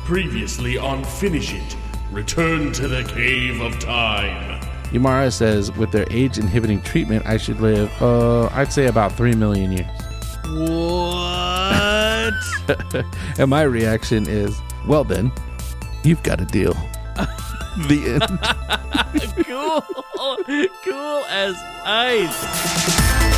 Previously on Finish It, return to the Cave of Time. Yumara says with their age-inhibiting treatment, I should live, I'd say about 3 million years. What? And my reaction is, well then, you've got a deal. The end. Cool as ice.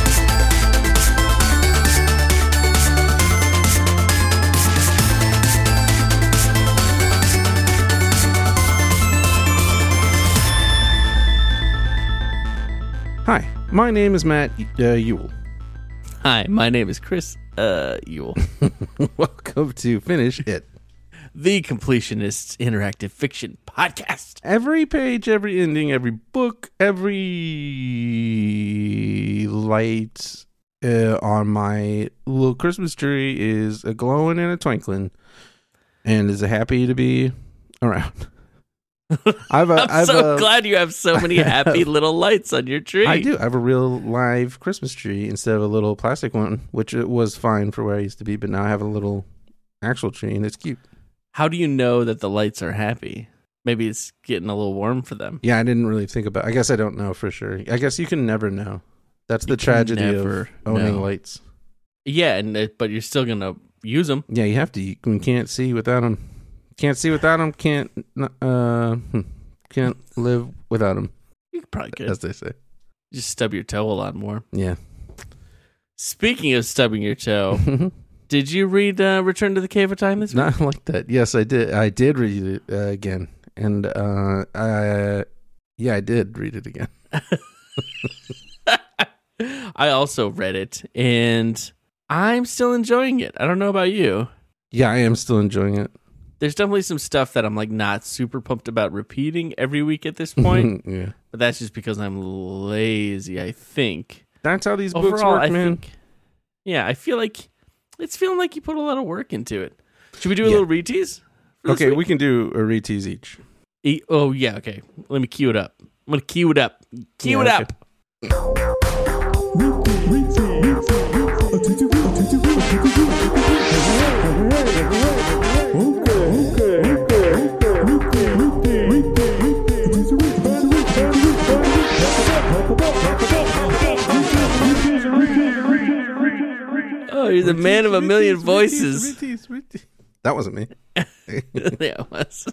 Hi, my name is Matt Ewell. Hi, my name is Chris Ewell. Welcome to Finish It. The Completionist's Interactive Fiction Podcast. Every page, every ending, every book, every light on my little Christmas tree is a glowing and a twinkling, and is happy to be around. I'm so glad you have so many happy little lights on your tree. I do. I have a real live Christmas tree instead of a little plastic one, which it was fine for where I used to be, but now I have a little actual tree, and it's cute. How do you know that the lights are happy? Maybe it's getting a little warm for them. Yeah, I didn't really think about it. I guess I don't know for sure. I guess you can never know. That's the tragedy of owning lights. Yeah, but you're still going to use them. Yeah, you have to. You can't see without them. Can't see without them. Can't live without them. You probably could. As they say. Just stub your toe a lot more. Yeah. Speaking of stubbing your toe, did you read Return to the Cave of Time this week? Not like that. Yes, I did. I did read it again. And I did read it again. I also read it, and I'm still enjoying it. I don't know about you. Yeah, I am still enjoying it. There's definitely some stuff that I'm like not super pumped about repeating every week at this point. Yeah. But that's just because I'm lazy, I think. That's how these Overall, books work, man. I feel like it's feeling like you put a lot of work into it. Should we do a little retease? Okay, we can do a retease each. Okay. Let me cue it up. I'm going to cue it up. Cue it up. Oh, you're the man of a million voices. That wasn't me. Yeah, it was.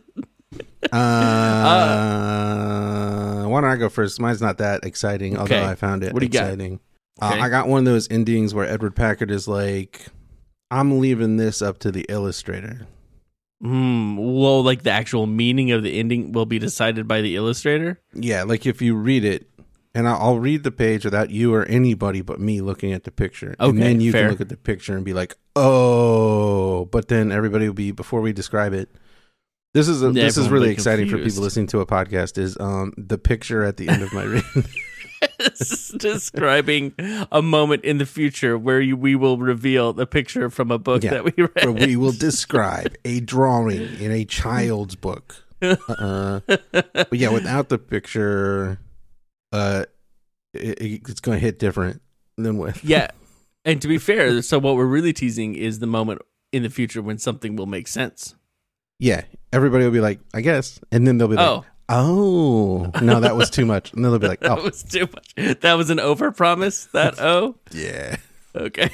Why don't I go first? Mine's not that exciting, although I found it exciting. Okay. I got one of those endings where Edward Packard is like, I'm leaving this up to the illustrator. Well, like the actual meaning of the ending will be decided by the illustrator? Yeah, like if you read it, and I'll read the page without you or anybody but me looking at the picture. Okay, and then you fair. can look at the picture and be like, oh, but then everybody will be, before we describe it, this is really exciting for people listening to a podcast, is the picture at the end of my reading. Describing a moment in the future where we will reveal the picture from a book that we read. Where we will describe a drawing in a child's book. But yeah, without the picture, it's going to hit different than with. Yeah, and to be fair, so what we're really teasing is the moment in the future when something will make sense. Yeah, everybody will be like, I guess, and then they'll be like, oh, no, that was too much. And then they'll be like, oh. That was too much. That was an overpromise, that Yeah. Okay.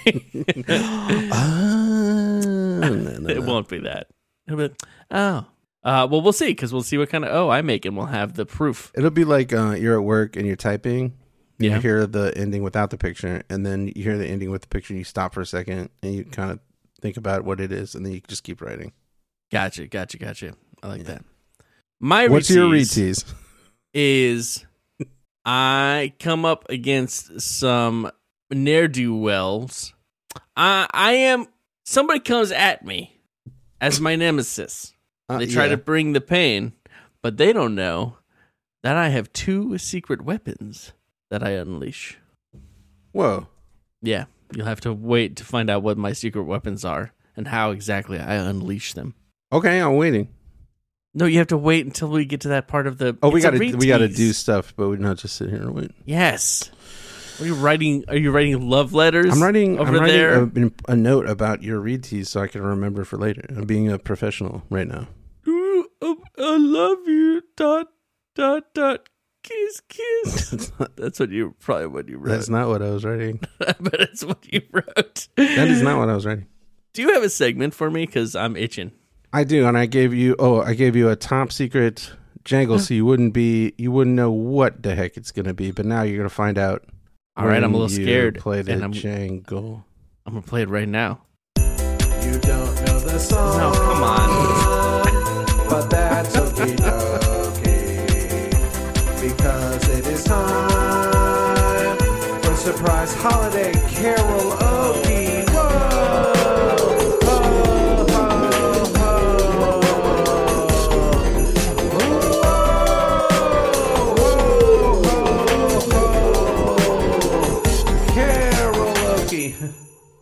No. It won't be that. It'll be like, well, we'll see, because we'll see what kind of I make, and we'll have the proof. It'll be like you're at work and you're typing. Yeah. You hear the ending without the picture, and then you hear the ending with the picture, and you stop for a second, and you kind of think about what it is, and then you just keep writing. Gotcha. I like that. What's your retease? Is I come up against some ne'er-do-wells. Somebody comes at me as my nemesis. They try to bring the pain, but they don't know that I have 2 secret weapons that I unleash. Whoa. Yeah, you'll have to wait to find out what my secret weapons are and how exactly I unleash them. Okay, I'm waiting. No, you have to wait until we get to that part of the. We got to do stuff, but we're not just sit here and wait. Yes. Are you writing love letters? I'm writing there? a note about your read tease so I can remember for later. I'm being a professional right now. Ooh, I love you. ... Kiss, kiss. That's what you wrote. That's not what I was writing. But it's what you wrote. That is not what I was writing. Do you have a segment for me? Because I'm itching. I do, and I gave you a top secret jangle, so you wouldn't know what the heck it's gonna be. But now you're gonna find out. All right, I'm a little scared. Play the jangle. I'm gonna play it right now. You don't know the song. No, come on. But that's okay, because it is time for surprise holiday karaoke. Whoa! Ho, ho, ho. Whoa, karaoke.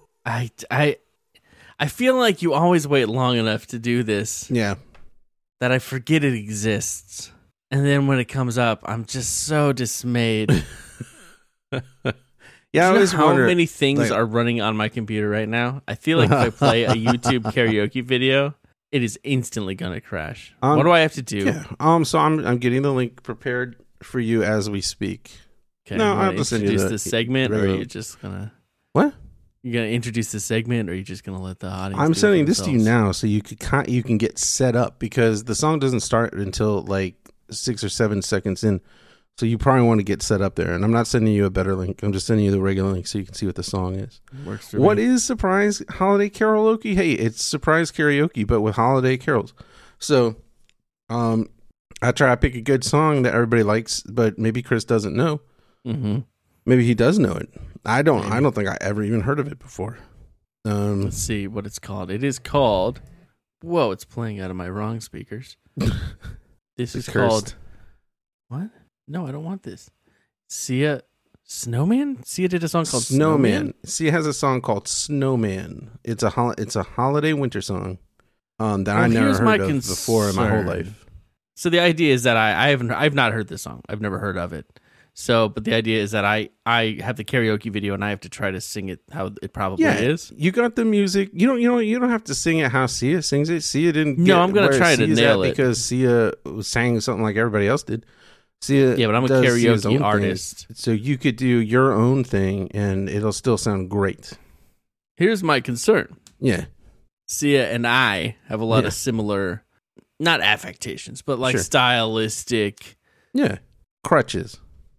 I feel like you always wait long enough to do this. Yeah. That I forget it exists. And then when it comes up, I'm just so dismayed. Yeah, I always how wonder, many things are running on my computer right now. I feel like if I play a YouTube karaoke video, it is instantly going to crash. What do I have to do? Yeah. So I'm getting the link prepared for you as we speak. Okay. No, I'll just introduce the segment, or are you just gonna what? You gonna introduce the segment, or are you just gonna let the audience? I'm sending this to you now, so you can get set up, because the song doesn't start until like 6 or 7 seconds in, so you probably want to get set up there. And I'm not sending you a better link. I'm just sending you the regular link so you can see what the song is. Works for what me. is surprise holiday karaoke? Hey, it's surprise karaoke, but with holiday carols. So, I try to pick a good song that everybody likes, but maybe Chris doesn't know. Mm-hmm. Maybe he does know it. I don't think I ever even heard of it before. Let's see what it's called. It is called. Whoa! It's playing out of my wrong speakers. This is called. What? No, I don't want this. Sia Snowman? Sia did a song called Snowman. Sia has a song called Snowman. It's a holiday winter song that I never heard of before in my whole life. So the idea is that I've not heard this song. I've never heard of it. So, but the idea is that I have the karaoke video and I have to try to sing it how it probably is. You got the music. You don't have to sing it how Sia sings it. Sia didn't. No, I'm gonna try to nail it because Sia sang something like everybody else did. Sia, yeah, but I'm a karaoke artist, so you could do your own thing and it'll still sound great. Here's my concern. Yeah, Sia and I have a lot of similar, not affectations, but like stylistic. Yeah, crutches.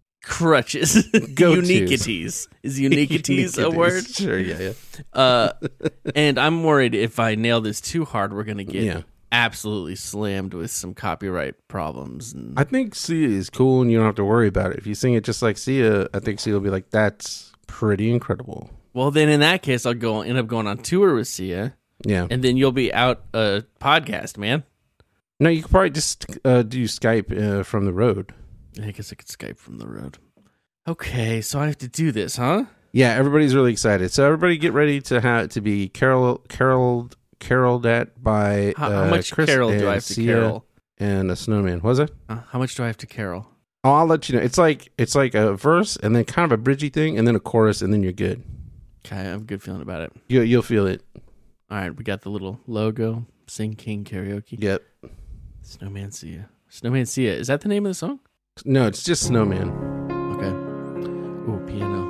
Uniquities. Is uniquities a word? Sure, yeah. And I'm worried if I nail this too hard, we're going to get absolutely slammed with some copyright problems. And I think Sia is cool and you don't have to worry about it. If you sing it just like Sia, I think Sia will be like, that's pretty incredible. Well, then in that case, I'll end up going on tour with Sia. Yeah. And then you'll be out a podcast, man. No, you could probably just do Skype from the road. I guess I could Skype from the road. Okay, so I have to do this, huh? Yeah, everybody's really excited. So everybody get ready to be caroled at by how much Chris carol do I have to carol? And a snowman. Was it? How much do I have to carol? Oh, I'll let you know. It's like a verse and then kind of a bridgey thing and then a chorus and then you're good. Okay, I have a good feeling about it. You'll feel it. All right, we got the little logo. Sing King Karaoke. Yep. Snowman Sia. Snowman Sia. Is that the name of the song? No, it's just Snowman. Okay. Ooh, piano.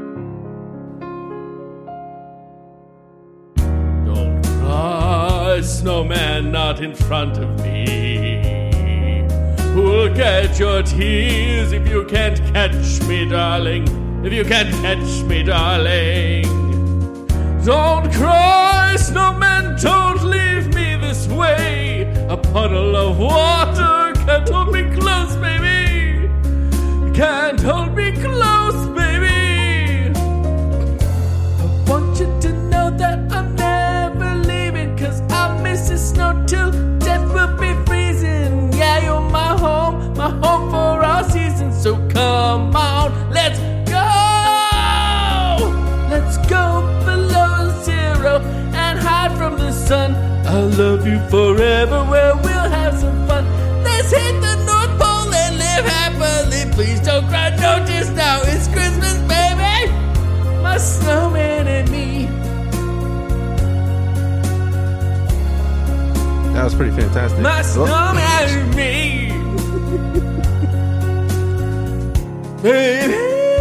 Don't cry, snowman, not in front of me. Who'll get your tears if you can't catch me, darling? If you can't catch me, darling. Don't cry, snowman, don't leave me this way. A puddle of water can't hold me close, baby. Can't hold me close, baby. I want you to know that I'm never leaving, 'cause I miss the snow till death will be freezing. Yeah, you're my home for all seasons. So come on, let's go. Let's go below zero and hide from the sun. I'll love you forever, where we'll have some fun. Let's hit the North Pole and live happily. Please don't cry, notice now it's Christmas, baby. my snowman and me. That was pretty fantastic. My snowman and me. Baby.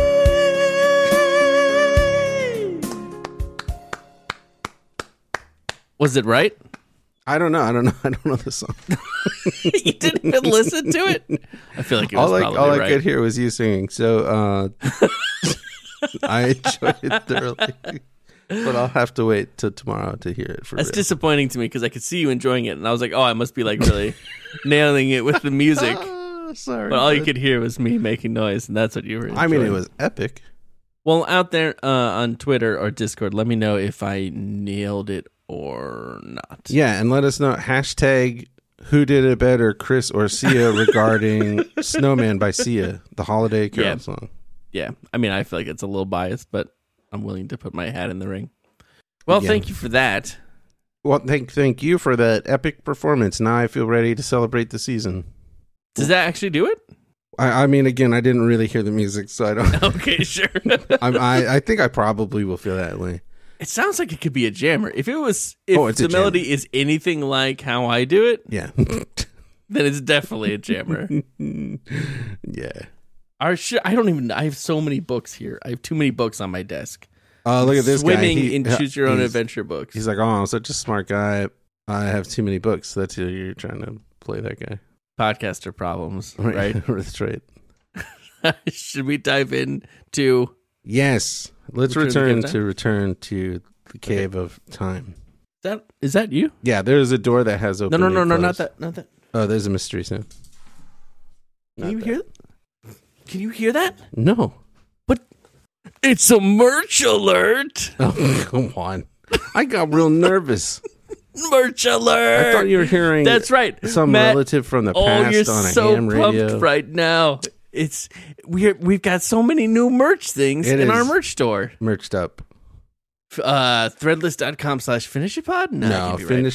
Was it right? I don't know. I don't know the song. You didn't even listen to it? I feel like it was probably all right. I could hear was you singing. So I enjoyed it thoroughly. But I'll have to wait till tomorrow to hear it for That's real. disappointing to me because I could see you enjoying it, and I was like, "Oh, I must be like really nailing it with the music." Sorry. But all you bud. could hear was me making noise, and that's what you were. I mean, it enjoying. was epic. Well, out there on Twitter or Discord, let me know if I nailed it or not. Yeah, and let us know. Hashtag who did it better, Chris or Sia, regarding Snowman by Sia, the holiday carol Yeah. song. Yeah, I mean, I feel like it's a little biased, but I'm willing to put my hat in the ring. Well, Yeah. thank you for that. Well, thank you for that epic performance. Now I feel ready to celebrate the season. Does that actually do it? I mean, again, I didn't really hear the music, so I don't. Okay, sure. I think I probably will feel that way. It sounds like it could be a jammer. If it's a the melody is anything like how I do it, Yeah, then it's definitely a jammer. yeah. I don't even. I have so many books here. I have too many books on my desk. Look at this guy. Swimming in choose your own he's- adventure books. He's like, oh, I'm such a smart guy. I have too many books. That's who you're trying to play that guy. Podcaster problems, right? That's right. Should we dive in to? Yes. Let's Return return to the Cave of Time. Is that you? Yeah, there's a door that has open. No, and not closed. that. Oh, there's a mystery sound. Can you hear? Can you hear that? No. But it's a merch alert. Oh, come on. I got real nervous. Merch alert. I thought you were hearing That's right. some Matt, relative from the oh, past you're on a so ham pumped radio. right now. We've got so many new merch things It in our is. merch store. Merched up. Threadless.com/finishitpod? No, I can't be right.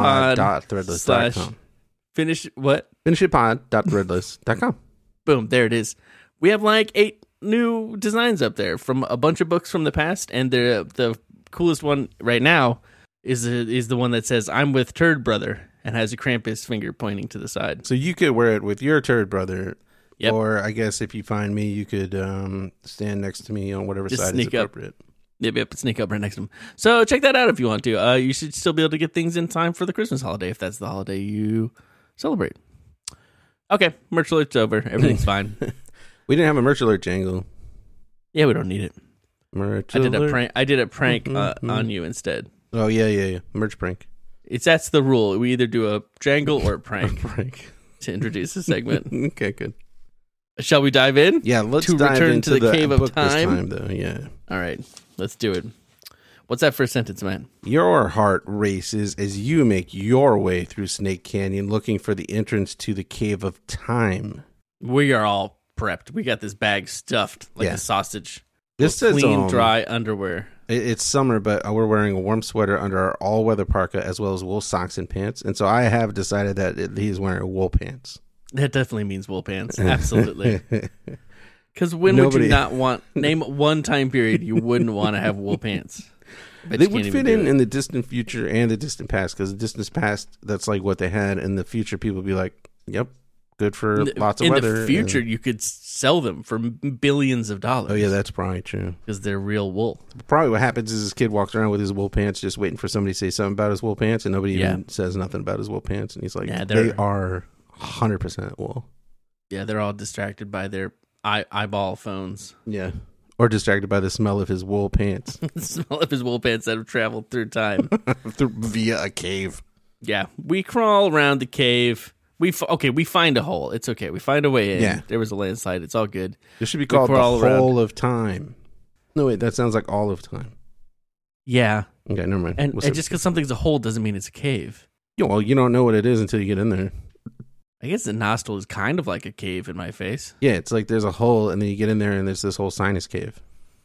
finishitpod.threadless.com. Finish what? Finishitpod.threadless.com. Boom, there it is. We have like 8 new designs up there from a bunch of books from the past, and the coolest one right now is the one that says "I'm with Turd Brother" and has a Krampus finger pointing to the side. So you could wear it with your turd brother. Yep. Or I guess if you find me, you could stand next to me on whatever Just side is sneak up. appropriate. Yep, sneak up right next to him. So check that out if you want to. You should still be able to get things in time for the Christmas holiday if that's the holiday you celebrate. Okay, merch alert's over. Everything's fine. We didn't have a merch alert jangle. Yeah, we don't need it. Merch I did alert. a prank. I did a prank on you instead. Oh, yeah. Merch prank. That's the rule. We either do a jangle or a prank Prank. to introduce the segment. Okay, good. Shall we dive in? Yeah, let's To dive return into to the Cave of book this Time? though. Yeah. All right, let's do it. What's that first sentence, man? Your heart races as you make your way through Snake Canyon looking for the entrance to the Cave of Time. We are all prepped. We got this bag stuffed like Yeah. a sausage. This says Clean, dry underwear. It's summer, but we're wearing a warm sweater under our all-weather parka as well as wool socks and pants. And so I have decided that he's wearing wool pants. That definitely means wool pants. Absolutely. Because when would Nobody- you not want, name one time period you wouldn't want to have wool pants? Bet They you would can't fit even do in the distant future and the distant past, because the distant past, that's like what they had. In the future, people would be like, yep, good for it. lots of In weather. the future, you could sell them for billions of dollars. Oh, yeah, that's probably true. because they're real wool. Probably what happens is this kid walks around with his wool pants just waiting for somebody to say something about his wool pants, and nobody even says nothing about his wool pants. And he's like, Yeah, they they're- are 100% wool. Yeah, they're all distracted by their eyeball phones. Yeah. Or distracted by the smell of his wool pants The smell of his wool pants that have traveled through time. via a cave. Yeah, we crawl around the cave. We find a hole. It's okay. We find a way in. Yeah. There was a landslide. It's all good. This should be called the crawl around. Hole of Time. No, wait, that sounds like all of time. Yeah, Okay, never mind. and We'll say- just because something's a hole doesn't mean it's a cave. Yeah, well, you don't know what it is until you get in there. I guess the nostril is kind of like a cave in my face. Yeah, it's like there's a hole, and then you get in there, and there's this whole sinus cave.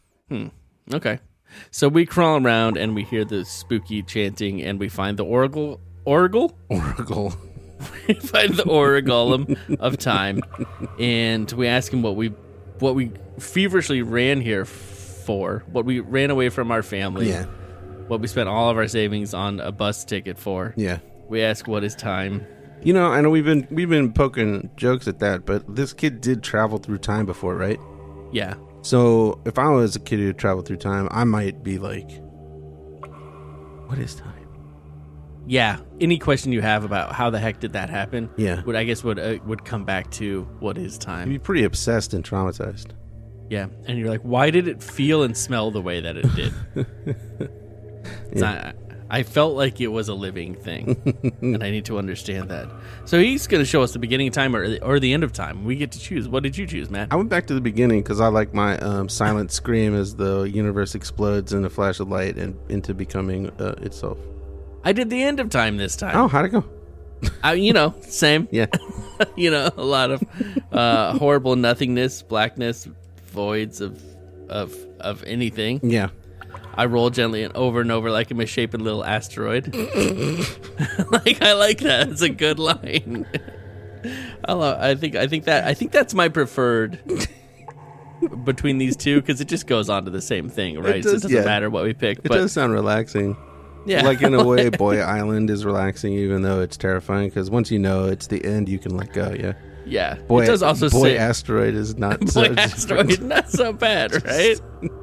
Okay. So we crawl around and we hear the spooky chanting and we find the Oracle? Oracle. We find the Oragolem of time and we ask him what we feverishly ran here for, what we ran away from our family, Yeah. what we spent all of our savings on a bus ticket for. Yeah. We ask, what is time? You know, I know we've been poking jokes at that, but this kid did travel through time before, right? Yeah. So if I was a kid who traveled through time, I might be like, what is time? Yeah. Any question you have about how the heck did that happen? Yeah. would come back to what is I'd time? be pretty obsessed and traumatized. Yeah. And you're like, why did it feel and smell the way that it did? It's not, I felt like it was a living thing, and I need to understand that. So he's going to show us the beginning of time or the end of time. We get to choose. What did you choose, Matt? I went back to the beginning because I like my silent scream as the universe explodes in a flash of light and into becoming itself. I did the end of time this time. Oh, how'd it go? Same. Yeah. A lot of horrible nothingness, blackness, voids of anything. Yeah. I roll gently and over like a misshapen little asteroid. I like that. It's a good line. I think that's my preferred between these two because it just goes on to the same thing, right? So it doesn't matter what we pick. It does sound relaxing. Yeah. Like in a way, Boy Island is relaxing, even though it's terrifying. Because once you know it's the end, you can let go. Yeah. Yeah. Boy, it does also Boy say Asteroid is not Boy so Asteroid, not so bad, right?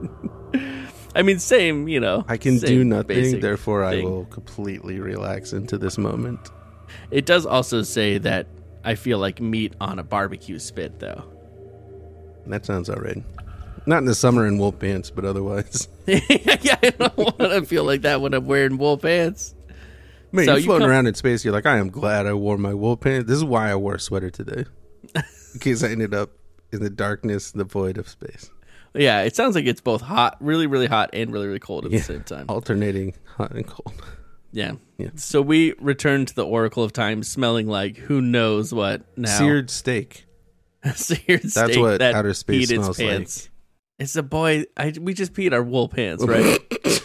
I mean, same. I can same do nothing, basic therefore thing. I will completely relax into this moment. It does also say that I feel like meat on a barbecue spit, though. That sounds alright. Not in the summer in wool pants, but otherwise. Yeah, I don't want to feel like that when I'm wearing wool pants. Man, So you're you floating come- around in space, you're like, I am glad I wore my wool pants. This is why I wore a sweater today. In case I ended up in the darkness, the void of space. Yeah, it sounds like it's both hot, really, really hot, and really, really cold at the same time. Alternating hot and cold. Yeah. Yeah. So we return to the Oracle of Time smelling like who knows what now. Seared steak. Seared That's steak what that outer space peed its smells pants. It's a boy. We just peed our wool pants, right?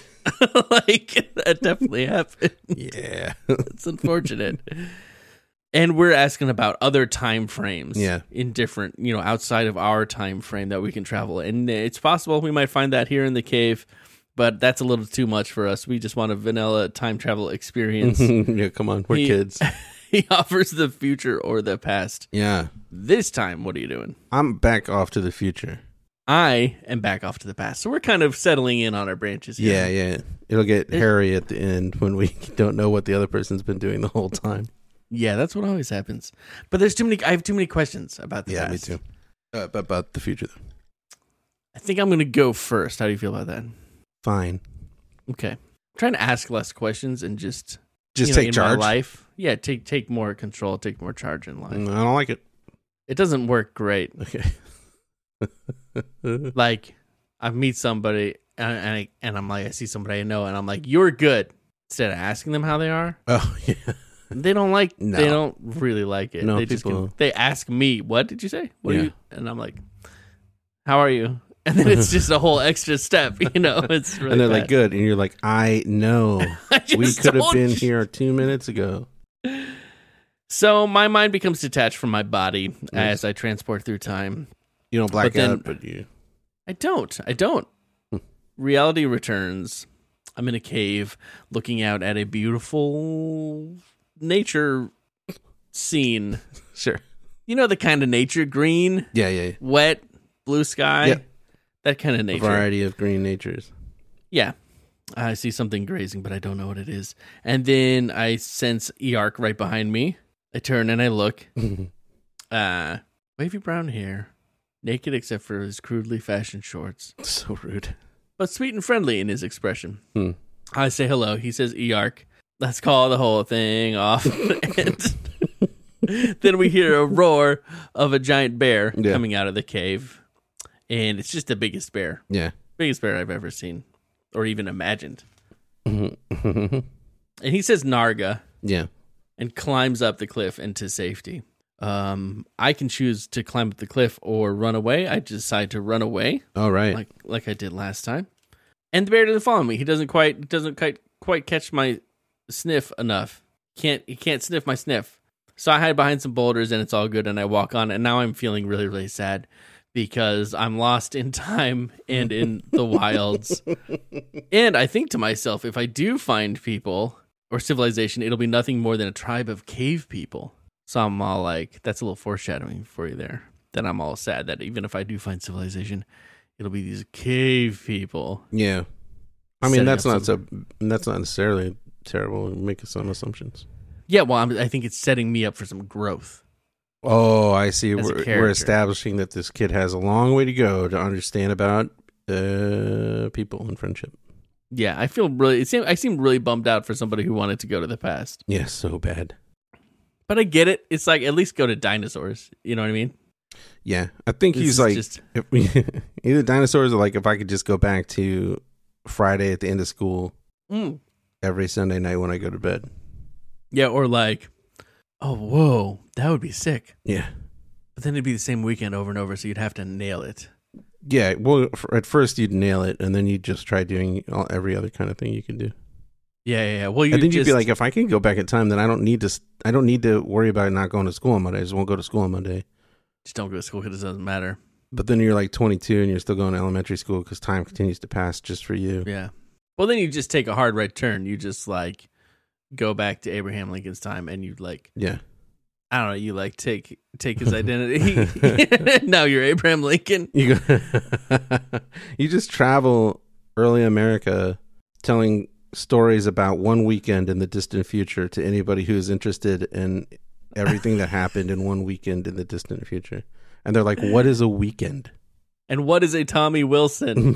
Like, that definitely happened. Yeah. It's unfortunate. And we're asking about other time frames in different, outside of our time frame that we can travel. And it's possible we might find that here in the cave, but that's a little too much for us. We just want a vanilla time travel experience. Yeah, come on. We're kids. He offers the future or the past. Yeah. This time, what are you doing? I'm back off to the future. I am back off to the past. So we're kind of settling in on our branches here. Yeah. It'll get hairy at the end when we don't know what the other person's been doing the whole time. Yeah, that's what always happens. But I have too many questions about the past. Me too. About the future, though. I think I'm going to go first. How do you feel about that? Fine. Okay. I'm trying to ask less questions and just take in charge. my life. Yeah, take more control, take more charge in life. I don't like it. It doesn't work great. Okay. Like, I meet somebody and I'm like, I see somebody I know and I'm like, you're good. Instead of asking them how they are, Oh, yeah. they don't like. No. They don't really like it. No, they just people- they ask me, "What did you say?" What are Yeah. you? And I'm like, "How are you?" And then it's just a whole extra step. It's really And they're bad. like, good. And you're like, I know. I just We could have told been you. here 2 minutes ago. So my mind becomes detached from my body as I transport through time. You don't black But then- out, but you. I don't. Reality returns. I'm in a cave looking out at a beautiful nature scene. Sure. You know the kind of nature, green, Yeah. wet, blue sky. Yep. That kind of A nature. variety of green natures. Yeah. I see something grazing, but I don't know what it is. And then I sense Eark right behind me. I turn and I look. Wavy brown hair. Naked except for his crudely fashioned shorts. So rude. But sweet and friendly in his expression. Hmm. I say hello. He says Eark. Let's call the whole thing off. And then we hear a roar of a giant bear coming out of the cave. And it's just the biggest bear. Yeah. Biggest bear I've ever seen. Or even imagined. And he says Narga. Yeah. And climbs up the cliff into safety. I can choose to climb up the cliff or run away. I decide to run away. All right. Like I did last time. And the bear doesn't follow me. He doesn't quite catch my sniff enough. He can't sniff my sniff. So I hide behind some boulders and it's all good and I walk on and now I'm feeling really, really sad because I'm lost in time and in the wilds. And I think to myself, if I do find people or civilization, it'll be nothing more than a tribe of cave people. So I'm all like, that's a little foreshadowing for you there. Then I'm all sad that even if I do find civilization, it'll be these cave people. Yeah. I mean, that's not setting that's not necessarily terrible. Make some assumptions. Yeah, well, I think it's setting me up for some growth. Oh, I see. As a We're character. establishing that this kid has a long way to go to understand about people and friendship. Yeah, I feel really. I seem really bummed out for somebody who wanted to go to the past. Yeah, so bad. But I get it. It's like at least go to dinosaurs. You know what I mean? Yeah, I think This he's is like just- if we, either dinosaurs or like if I could just go back to Friday at the end of school every Sunday night when I go to bed. Yeah, or like, oh, whoa, that would be sick. Yeah. But then it'd be the same weekend over and over, so you'd have to nail it. Yeah, well, at first you'd nail it, and then you'd just try doing every other kind of thing you could do. Yeah. Well, And then you'd be like, if I can go back in time, then I don't need to worry about not going to school on Monday. I just won't go to school on Monday. just don't go to school because it doesn't matter. But then you're like 22 and you're still going to elementary school because time continues to pass just for you. Yeah. Well, then you just take a hard right turn. You just like go back to Abraham Lincoln's time, and you like, Yeah. I don't know, you like take his identity. Now you're Abraham Lincoln. You go, you just travel early America telling stories about one weekend in the distant future to anybody who's interested in everything that happened in one weekend in the distant future. And they're like, what is a weekend? And what is a Tommy Wilson?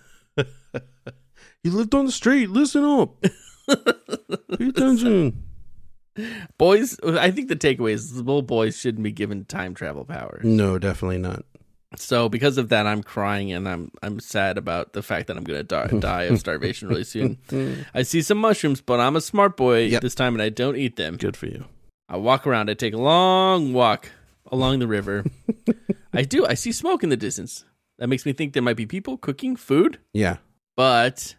You lived on the street. Listen up. Pay attention. Boys, I think the takeaway is little boys shouldn't be given time travel powers. No, definitely not. So because of that, I'm crying and I'm sad about the fact that I'm going to die of starvation really soon. I see some mushrooms, but I'm a smart boy Yep. this time and I don't eat them. Good for you. I walk around. I take a long walk along the river. I see smoke in the distance. That makes me think there might be people cooking food, Yeah. but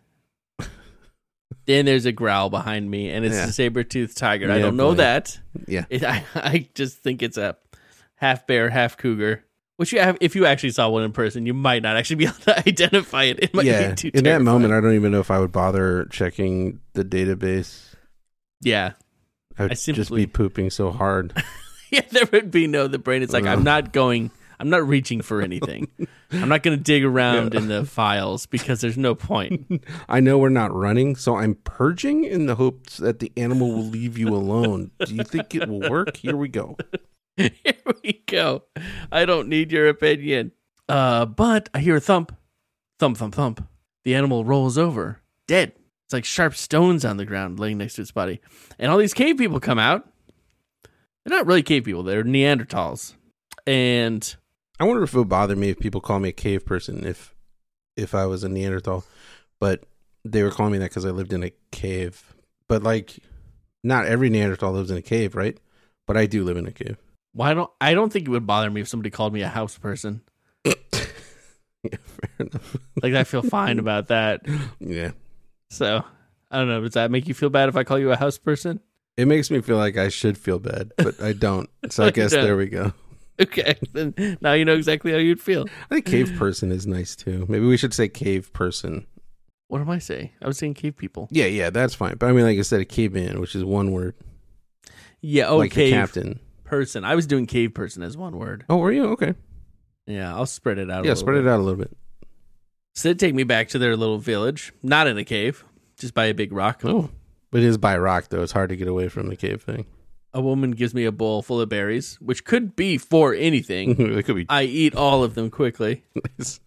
then there's a growl behind me and it's Yeah. a saber-toothed tiger. I Yeah, don't know boy. that. Yeah. I just think it's a half bear, half cougar. Which if you actually saw one in person, you might not actually be able to identify it. It might Yeah. be too In that terrifying. moment, I don't even know if I would bother checking the database. Yeah. I would I just simply- be pooping so hard. Yeah, there would be the brain. It's like, I'm not reaching for anything. I'm not going to dig around in the files because there's no point. I know we're not running, so I'm purging in the hopes that the animal will leave you alone. Do you think it will work? Here we go. Here we go. I don't need your opinion. But I hear a thump. Thump, thump, thump. The animal rolls over, dead. It's like sharp stones on the ground laying next to its body. And all these cave people come out. They're not really cave people. They're Neanderthals. And I wonder if it would bother me if people call me a cave person if I was a Neanderthal. But they were calling me that because I lived in a cave. But like, not every Neanderthal lives in a cave, right? But I do live in a cave. I don't think it would bother me if somebody called me a house person. Yeah, fair enough. Like, I feel fine about that. Yeah. So, I don't know. Does that make you feel bad if I call you a house person? It makes me feel like I should feel bad, but I don't. So I I guess don't. there we go. Okay. Then now you know exactly how you'd feel. I think cave person is nice too. Maybe we should say cave person. What am I saying? I was saying cave people. Yeah, that's fine. But I mean, like I said, a caveman, which is one word. Yeah, Like the cave captain. person. I was doing cave person as one word. Oh, were you? Okay. Yeah, I'll spread it out. Yeah, spread it out a little bit. So they take me back to their little village, not in a cave, just by a big rock. Oh. But it is by rock, though. It's hard to get away from the cave thing. A woman gives me a bowl full of berries, which could be for anything. It could be I eat all of them quickly. nice.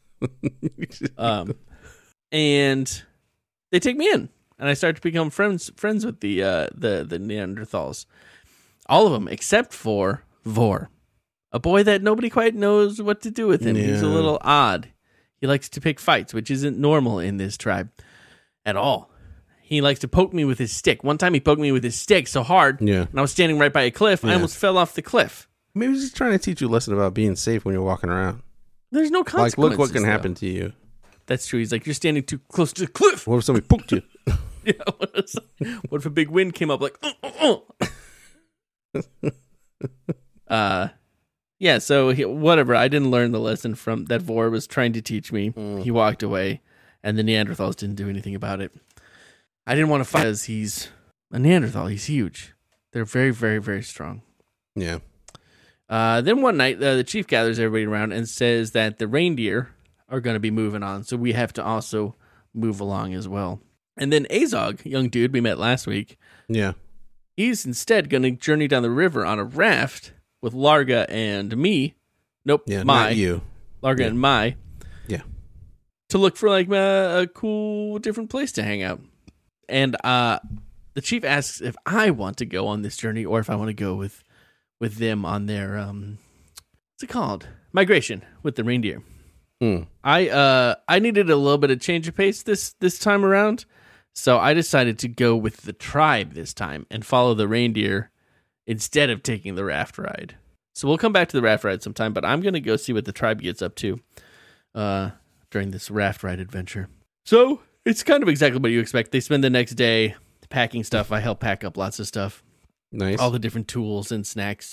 And they take me in, and I start to become friends with the Neanderthals. All of them, except for Vor, a boy that nobody quite knows what to do with him. He's a Yeah. little odd. He likes to pick fights, which isn't normal in this tribe at all. He likes to poke me with his stick. One time he poked me with his stick so hard, Yeah. and I was standing right by a cliff. I Yeah. almost fell off the cliff. Maybe he's just trying to teach you a lesson about being safe when you're walking around. There's no Like, consequences. look what can though. happen to you. That's true. He's like, you're standing too close to the cliff. What if somebody poked you? Yeah, what if a big wind came up like Yeah, so whatever. I didn't learn the lesson from that Vor was trying to teach me. He walked away, and the Neanderthals didn't do anything about it. I didn't want to fight because he's a Neanderthal. He's huge. They're very, very, very strong. Yeah. Then one night, the chief gathers everybody around and says that the reindeer are going to be moving on, so we have to also move along as well. And then Azog, young dude we met last week, Yeah. he's instead going to journey down the river on a raft with Larga and me. Nope, Yeah. Mai. Not you. Larga Yeah. and Mai. Yeah. To look for like a cool, different place to hang out. And the chief asks if I want to go on this journey or if I want to go with them on their what's it called? Migration with the reindeer. I needed a little bit of change of pace this time around, so I decided to go with the tribe this time and follow the reindeer instead of taking the raft ride. So we'll come back to the raft ride sometime, but I'm gonna go see what the tribe gets up to during this raft ride adventure. So it's kind of exactly what you expect. They spend the next day packing stuff. I help pack up lots of stuff. Nice. All the different tools and snacks,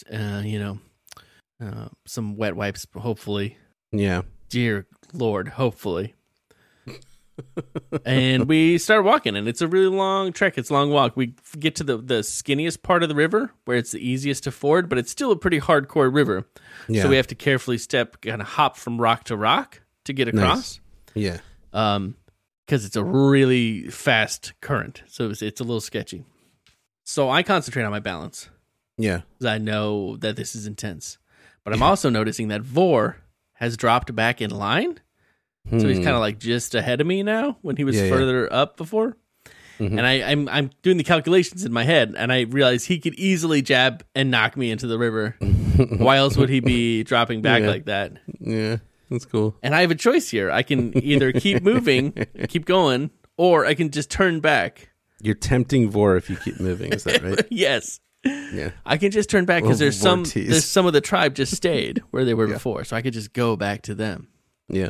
some wet wipes, hopefully. Yeah. Dear Lord, hopefully. And we start walking, and it's a really long trek. It's a long walk. We get to the skinniest part of the river, where it's the easiest to ford, but it's still a pretty hardcore river. Yeah. So we have to carefully kind of hop from rock to rock to get across. Yeah. Because it's a really fast current. So it's a little sketchy. So I concentrate on my balance. Yeah. Because I know that this is intense. But I'm also noticing that Vor has dropped back in line. So he's kind of like just ahead of me now when he was further up before. Mm-hmm. And I'm doing the calculations in my head, and I realize he could easily jab and knock me into the river. Why else would he be dropping back like that? Yeah, that's cool. And I have a choice here. I can either keep moving, keep going, or I can just turn back. You're tempting Vor if you keep moving, is that right? Yes. Yeah. I can just turn back because there's some of the tribe just stayed where they were Yeah. before, so I could just go back to them. Yeah.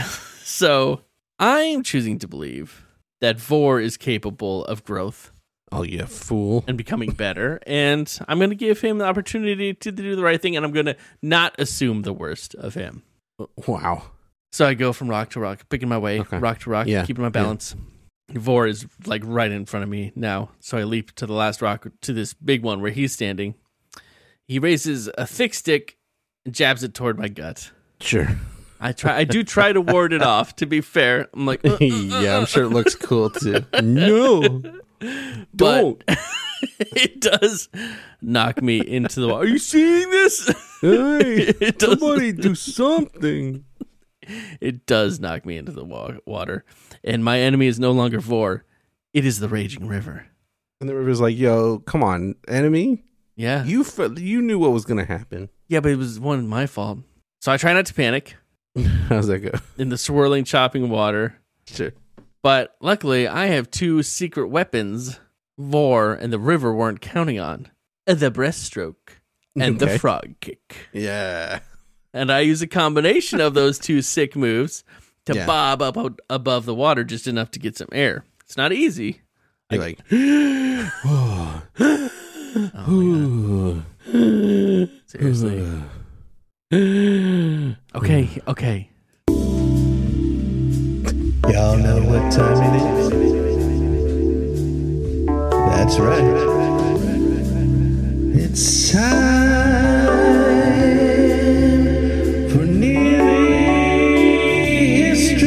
So I'm choosing to believe that Vor is capable of growth Oh, you fool. and becoming better, and I'm going to give him the opportunity to do the right thing, and I'm going to not assume the worst of him. Wow. So I go from rock to rock, picking my way, rock to rock, Yeah. keeping my balance. Vor is like right in front of me now, so I leap to the last rock, to this big one where he's standing. He raises a thick stick and jabs it toward my gut. Sure. I do try to ward it off, to be fair. I'm like, Yeah, I'm sure it looks cool too. No. but it does knock me into the water. Are you seeing this? Hey, It does. somebody do something. It does knock me into the water. And my enemy is no longer Vor. It is the raging river. And the river's like, yo, come on, enemy. Yeah. You knew what was going to happen. Yeah, but it was my fault. So I try not to panic How's that go? in the swirling, chopping water. Sure. But luckily, I have two secret weapons Vor and the river weren't counting on. The breaststroke and the Okay. frog kick. Yeah. And I use a combination of those two sick moves to Yeah. bob up above the water just enough to get some air. It's not easy. You're like, Oh my God. Seriously. Okay. Y'all know what time it is? That's right. It's time for Nearly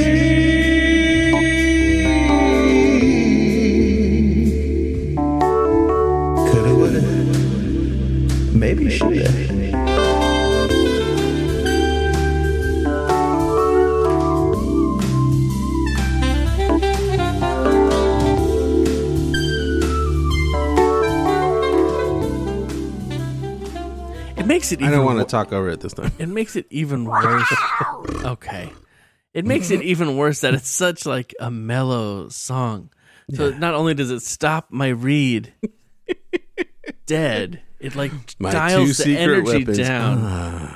History. Coulda, woulda, maybe shoulda. It makes it I even don't want to talk over it this time. It makes it even worse. Okay. It makes it even worse that it's such like a mellow song. So not only does it stop my read dead, it like My dials two the secret energy weapons. down.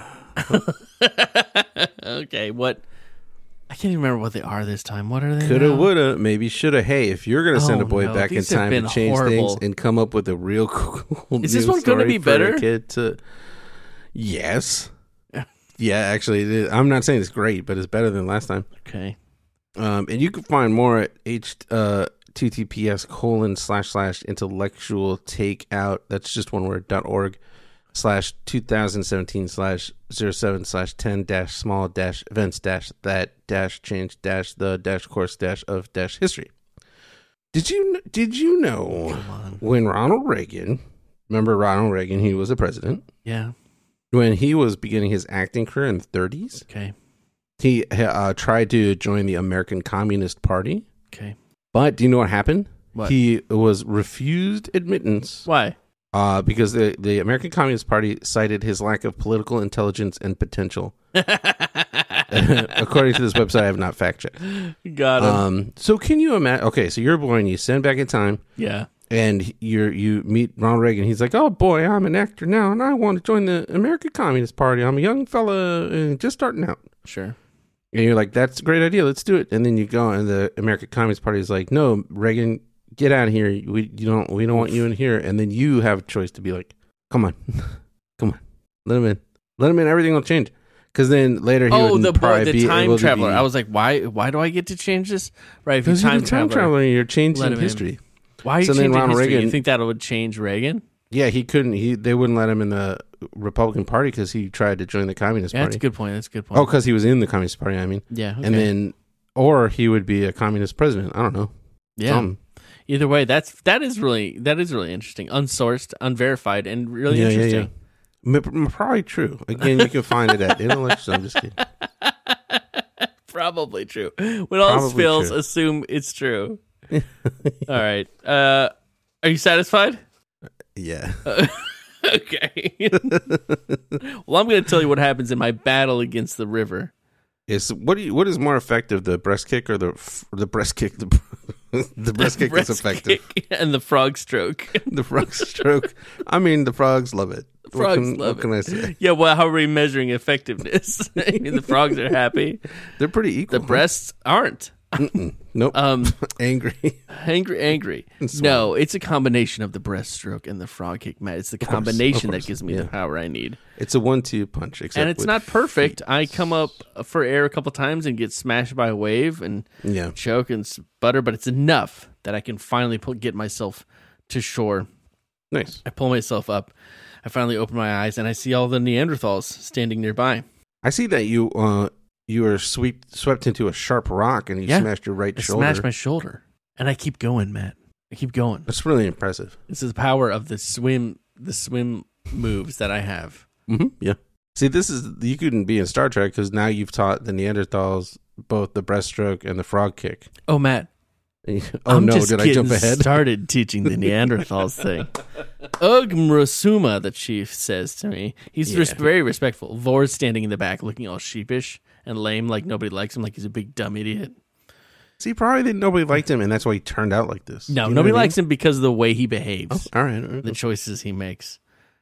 Okay, what? I can't even remember what they are this time. What are they? Coulda, now? woulda, maybe shoulda. Hey, if you're gonna send Oh, a boy no, back in these have time been to change horrible. things and come up with a real cool Is this new one gonna story be for a better? kid to... Yes. Yeah, actually, I'm not saying it's great, but it's better than last time. Okay. And you can find more at https://intellectual takeout. That's just one word. .org/2017/07/10-small-events-that-change-the-course-of-history. Did you know when Ronald Reagan, remember Ronald Reagan, he was a president. Yeah. When he was beginning his acting career in the 30s, Okay. he tried to join the American Communist Party. Okay. But do you know what happened? What? He was refused admittance. Why? Because the American Communist Party cited his lack of political intelligence and potential. According to this website, I have not fact checked. Got him. So can you imagine? Okay, so you're born, you send back in time, Yeah. and you meet Ronald Reagan. He's like, "Oh boy, I'm an actor now, and I want to join the American Communist Party. I'm a young fella and just starting out." Sure. And you're like, "That's a great idea. Let's do it." And then you go, and the American Communist Party is like, "No, Reagan, get out of here. We don't want you in here." And then you have a choice to be like, "Come on, come on, let him in. Everything will change." Because then later he would the probably be time able traveler. To I was like, why do I get to change this? Right, if because you're you're the time traveler, and you're let changing him in. history. Why are you So then changing Ronald history? Reagan- You think that would change Reagan? Yeah, he couldn't. They wouldn't let him in the Republican Party because he tried to join the Communist Yeah, Party. that's a good point. That's a good point. Oh, because he was in the Communist Party. I mean, Yeah. Okay. and then or he would be a communist president. I don't know. yeah. Something. Either way, that is really interesting, unsourced, unverified, and really Yeah, interesting. Probably true. Again, you can find it at intellectual. I'm just kidding. Probably true. When all else Probably fails, true. assume it's true. All right. Are you satisfied? Yeah. Okay. Well, I'm going to tell you what happens in my battle against the river. What is more effective, the breast kick or the breast kick? The breast kick is effective. Kick and the frog stroke. The frog stroke. I mean, the frogs love it. Frogs What love can I say? Yeah, well, how are we measuring effectiveness? I mean, the frogs are happy. They're pretty equal. The breasts aren't. Nope. Angry. Angry. No, it's a combination of the breaststroke and the frog kick, Matt. It's the combination that gives me the power I need. It's a 1-2 punch. Except And it's with not perfect. feet. I come up for air a couple times and get smashed by a wave and Yeah. choke and sputter, but it's enough that I can finally get myself to shore. Nice. I pull myself up. I finally open my eyes and I see all the Neanderthals standing nearby. I see that you were swept into a sharp rock and you Yeah. smashed your right I shoulder. smashed my shoulder. And I keep going, Matt. I keep going. That's really impressive. This is the power of the swim moves that I have. Mm-hmm. Yeah. See, you couldn't be in Star Trek because now you've taught the Neanderthals both the breaststroke and the frog kick. Oh, Matt. Oh I'm no! just Did I jump getting ahead? started teaching the Neanderthals thing. Ugh Mrasuma, the chief says to me. He's very respectful. Vor's standing in the back looking all sheepish and lame, like nobody likes him, like he's a big dumb idiot. See, probably nobody liked him, and that's why he turned out like this. No, You know nobody what I mean? likes him because of the way he behaves, All right. the choices he makes.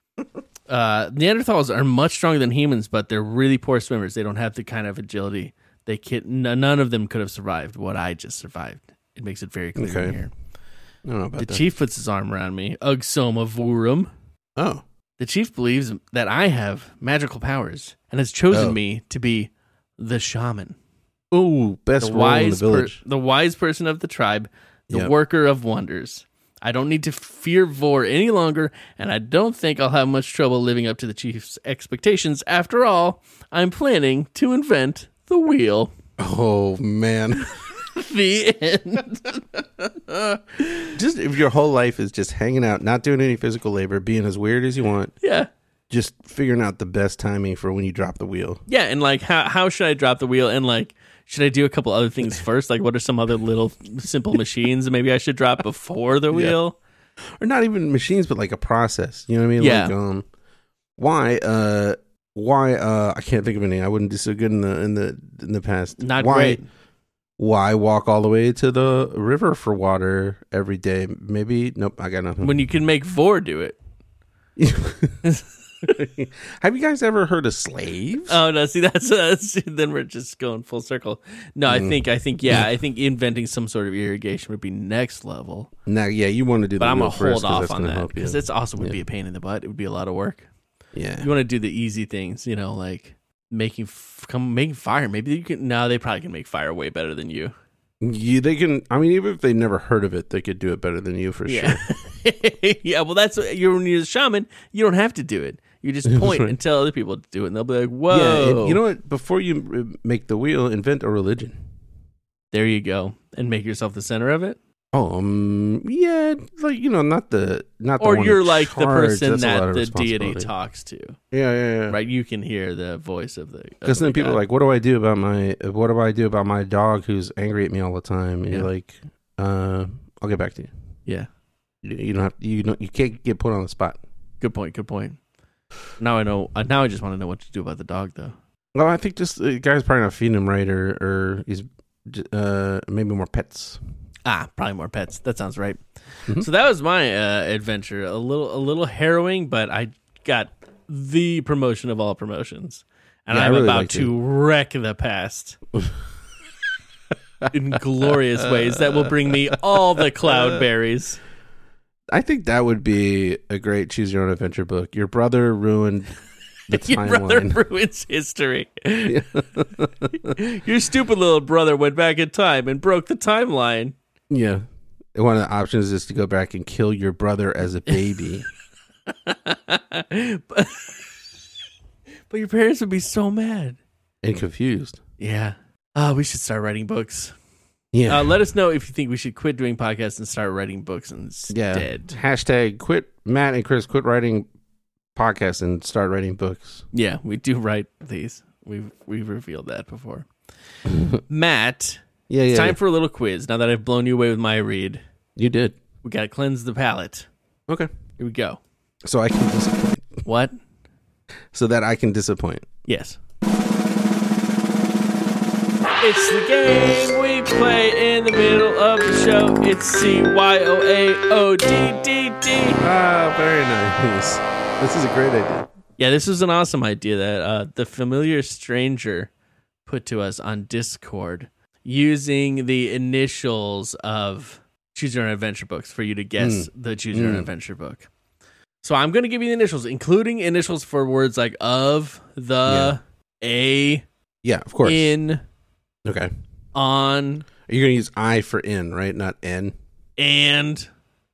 Neanderthals are much stronger than humans, but they're really poor swimmers. They don't have the kind of agility. None of them could have survived what I just survived. It makes it very clear Okay. here. I don't know about The that. chief puts his arm around me. Ugh Soma Vurum. Oh, The chief believes that I have magical powers and has chosen Oh. me to be the shaman. ooh, best The role in the wise, village. the wise person of the tribe, the Yep. worker of wonders. I don't need to fear Vor any longer, and I don't think I'll have much trouble living up to the chief's expectations. After all, I'm planning to invent the wheel. Oh man! The end. Just if your whole life is just hanging out, not doing any physical labor, being as weird as you want, Yeah. just figuring out the best timing for when you drop the wheel. Yeah, and like how should I drop the wheel, and like should I do a couple other things first? Like what are some other little simple machines that maybe I should drop before the wheel? Or not even machines, but like a process. You know what I mean? Yeah. Like, why? I can't think of any. I wouldn't do so good in the past. Not why, great. Why walk all the way to the river for water every day? Maybe nope. I got nothing. When you can make Vor do it. Have you guys ever heard of slaves? Oh no! See, that's then we're just going full circle. No, I think inventing some sort of irrigation would be next level. Now, yeah, you want to do, But the I'm wheel gonna first hold 'cause off that's on gonna that help you. because it's also would be a pain in the butt. It would be a lot of work. Yeah, You want to do the easy things, like making fire. Maybe you can. No, they probably can make fire way better than you. They can. I mean, even if they never heard of it, they could do it better than you for sure. Yeah. Well, that's you're when you're a shaman. You don't have to do it. You just point and tell other people to do it, and they'll be like, "Whoa!" Yeah. And you know what? Before you make the wheel, invent a religion. There you go, and make yourself the center of it. Oh, yeah, like not the or one you're in like the charge. person That's a lot that of the deity responsibility. talks to. Yeah. Right, you can hear the voice of the. Because then people are like, "What do I do about my dog who's angry at me all the time?" And you're like, "I'll get back to you." Yeah, you don't have you can't get put on the spot. Good point. Now I know. Now I just want to know what to do about the dog, though. Well, I think just the guy's probably not feeding him right, or he's maybe more pets. Probably more pets. That sounds right. Mm-hmm. So that was my adventure. A little harrowing, but I got the promotion of all promotions, and Yeah, I I'm really about liked to wreck the past in glorious ways that will bring me all the cloudberries. I think that would be a great choose your own adventure book. Your brother ruined the Your brother timeline. ruins history. Your stupid little brother went back in time and broke the timeline. Yeah. One of the options is to go back and kill your brother as a baby. But your parents would be so mad. And confused. Yeah. We should start writing books. Yeah. Let us know if you think we should quit doing podcasts and start writing books instead. Yeah. Hashtag quit Matt and Chris quit writing podcasts and start writing books. Yeah, we do write these. We've revealed that before. Matt, it's time for a little quiz. Now that I've blown you away with my read, You did. we got to cleanse the palate. Okay. Here we go. So I can disappoint. What? So that I can disappoint. Yes. It's the game we play in the middle of the show. It's CYOAODDD. Very nice. This is a great idea. Yeah, this is an awesome idea that the familiar stranger put to us on Discord using the initials of Choose Your Own Adventure books for you to guess the Choose Your Own Adventure book. So I'm going to give you the initials, including initials for words like of, the, a, Yeah, of course. in, Okay. on, You're going to use I for in, right? Not N. and.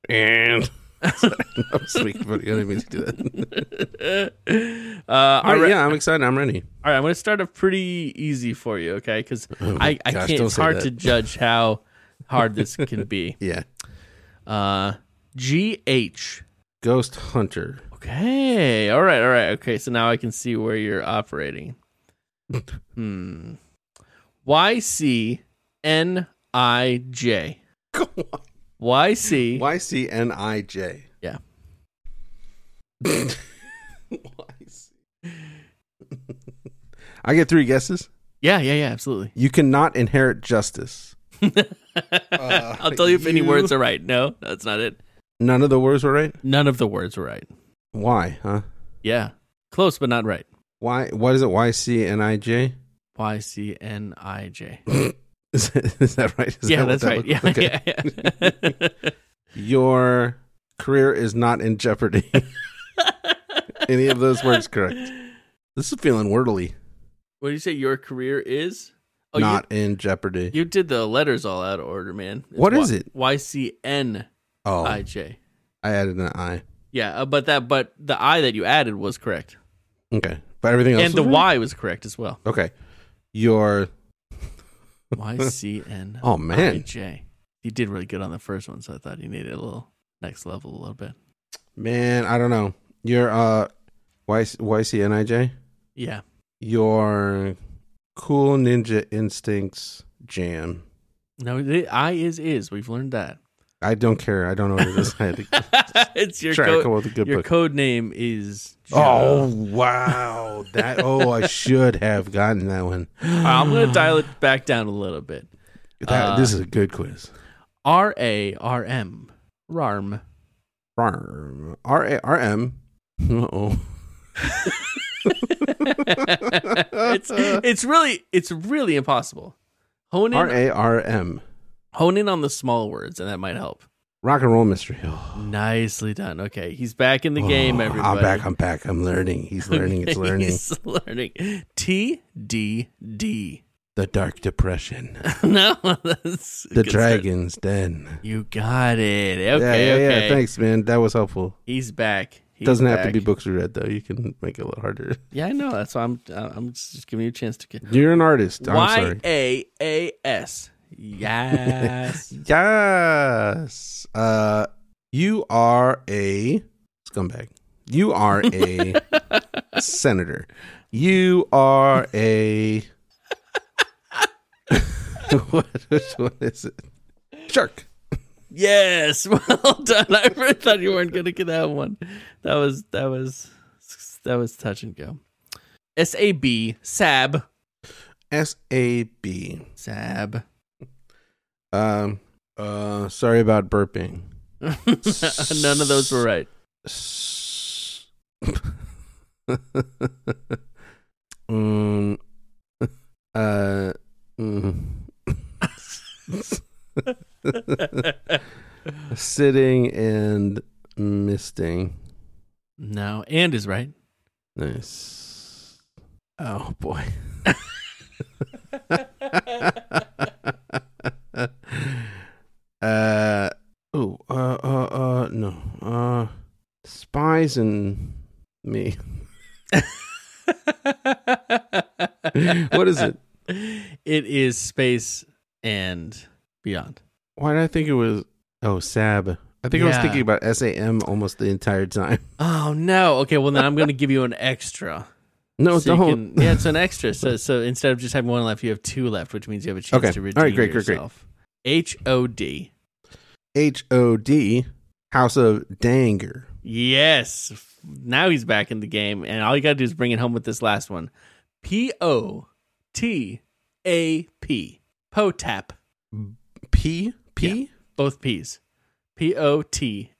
I'm speaking, but I didn't mean to do that. All right, Yeah, I'm excited. I'm ready. All right, I'm going to start off pretty easy for you, okay? Because I gosh, can't. don't It's say hard that. to judge how hard this can be. Yeah. GH. Ghost Hunter. Okay. All right. Okay. So now I can see where you're operating. YCNIJ. Go on. YC. YCNIJ. Yeah. I get 3 guesses. Yeah. Absolutely. You cannot inherit justice. I'll tell you if any words are right. No, that's not it. None of the words were right? None of the words were right. Why, huh? Yeah. Close, but not right. Why? What is it? YCNIJ? YCNIJ. Is that right? Is Yeah, that that's right. Yeah, Okay. yeah. Your career is not in jeopardy. Any of those words correct? This is feeling wordly. What do you say? Your career is Not in jeopardy. You did the letters all out of order, man. What is it? YCNIJ. Oh, I added an I. Yeah, but the I that you added was correct, Okay, but everything else and the was right? Y was correct as well. Okay, your YCNIJ. Oh, man. You did really good on the first one, so I thought you needed a little next level a little bit. man, I don't know. Your YCNIJ. Yeah. Your Cool Ninja Instincts jam. No, the I is. We've learned that. I don't care. I don't know what it is. I had to It's your try to code. come up with a good Your book. code name is. Oh wow! I should have gotten that one. I'm gonna dial it back down a little bit. This is a good quiz. RARM. RARM. RAM. Uh-oh. It's really impossible. Hone in RAM. on the small words, and that might help. Rock and roll mystery. Oh, Nicely done. Okay, he's back in the game, everybody. I'm back. I'm learning. He's learning. It's learning. He's learning. TDD. The Dark Depression. No, that's The good Dragon's Den. start. You got it. Okay, yeah. okay. Thanks, man. That was helpful. He's back. Doesn't have to be books we read, though. You can make it a little harder. Yeah, I know. That's why I'm just giving you a chance to get. You're an artist. I'm sorry. YAAS. Yes. Yes. You are a scumbag. You are a senator. You are a which one is it? Shark. Yes. Well done. I really thought you weren't gonna get that one. That was touch and go. SAB. Sab. SAB. Sab. Sorry about burping. None of those were right. Sitting and misting. No, and is right. Nice. Oh boy. No. Spies and me. What is it? It is Space and Beyond. Why did I think it was? Oh, Sab. I think I was thinking about SAM almost the entire time. Oh no. Okay, well then I'm going to give you an extra. No, So don't. yeah, it's an extra. So instead of just having one left, you have two left, which means you have a chance to redeem All right, great. yourself. HOD. HOD, House of Danger. Yes. Now he's back in the game, and all you got to do is bring it home with this last one. POTAP. POTAP. P? Yeah, both P's. POTAP.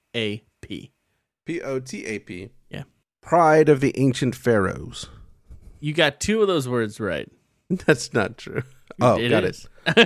POTAP. Yeah. Pride of the Ancient Pharaohs. You got two of those words right. That's not true. Oh, got is.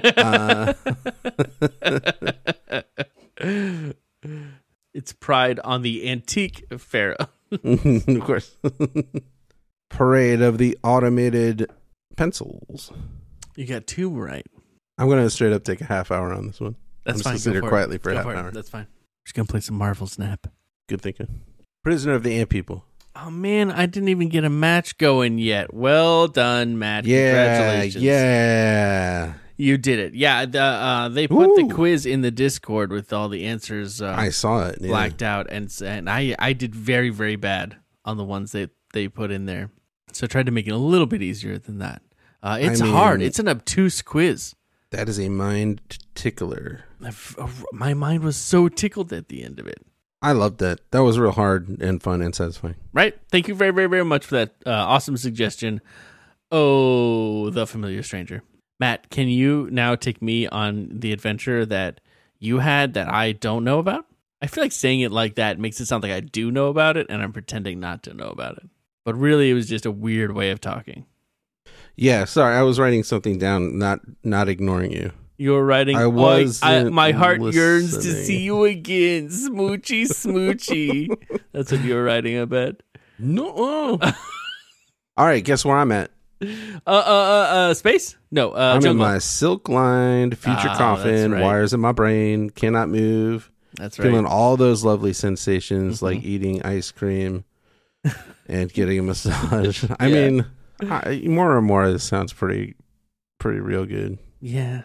it. It's Pride on the Antique Pharaoh. Of course. Parade of the Automated Pencils. You got two right. I'm going to straight up take a half hour on this one. That's I'm fine. just going to sit here quietly for a half hour. That's fine. Just going to play some Marvel Snap. Good thinking. Prisoner of the Ant People. Oh, man, I didn't even get a match going yet. Well done, Matt. Yeah, Congratulations. yeah. You did it. Yeah, they put the quiz in the Discord with all the answers I saw it. Yeah. blacked out, and I did very, very bad on the ones that they put in there. So I tried to make it a little bit easier than that. It's hard. It's an obtuse quiz. That is a mind tickler. My mind was so tickled at the end of it. I loved that. That was real hard and fun and satisfying. Right? Thank you very, very, very much for that awesome suggestion. Oh, the familiar stranger. Matt, can you now take me on the adventure that you had that I don't know about? I feel like saying it like that makes it sound like I do know about it, and I'm pretending not to know about it. But really, it was just a weird way of talking. Yeah, sorry. I was writing something down, not ignoring you. You were writing, I was. my heart yearns to listening. see you again. Smoochy, smoochy. That's what you were writing, I bet. No. All right, guess where I'm at? Space? No, I'm jungle. in my silk-lined future coffin, that's right. wires in my brain, cannot move. That's right. Feeling all those lovely sensations like eating ice cream and getting a massage. I mean, more and more, this sounds pretty real good. Yeah.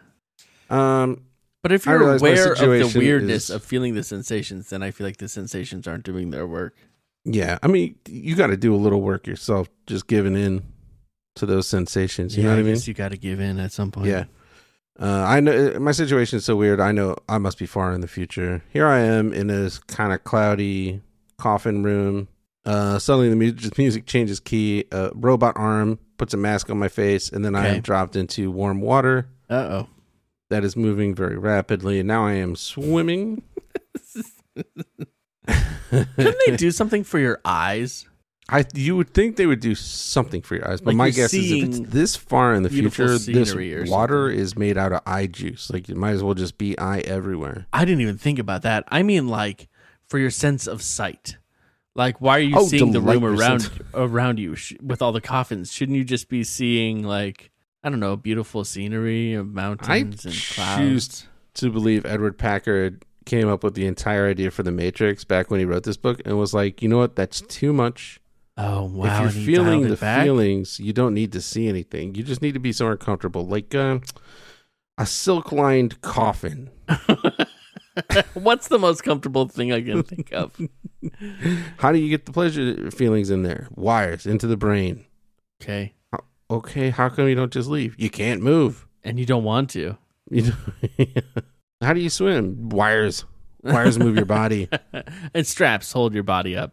But if you're aware of the situation weirdness is- of feeling the sensations, then I feel like the sensations aren't doing their work. Yeah, I mean, you got to do a little work yourself, just giving in to those sensations. You know what I mean? guess you got to give in at some point. Yeah. I know my situation is so weird. I know I must be far in the future. Here I am in this kind of cloudy coffin room. Suddenly the music changes key. A robot arm puts a mask on my face, and then I am dropped into warm water. Uh-oh. That is moving very rapidly, and now I am swimming. Couldn't they do something for your eyes? You would think they would do something for your eyes, but Like my you're guess is if it's seeing this far in the beautiful future, this scenery or water is made out of eye juice. Like, it might as well just be eye everywhere. I didn't even think about that. I mean, like, for your sense of sight. Like, why are you Oh, seeing the delight room your sense- around you with all the coffins? Shouldn't you just be seeing, like, I don't know, beautiful scenery of mountains and clouds? choose to believe Edward Packard came up with the entire idea for The Matrix back when he wrote this book and was like, you know what, that's too much. Oh, wow. If and you're he feeling dialed the it back? feelings, you don't need to see anything. You just need to be somewhere comfortable, like a silk-lined coffin. What's the most comfortable thing I can think of? How do you get the pleasure feelings in there? Wires into the brain. Okay. Okay, how come you don't just leave? You can't move. And you don't want to. You How do you swim? Wires. Wires move your body. And straps hold your body up.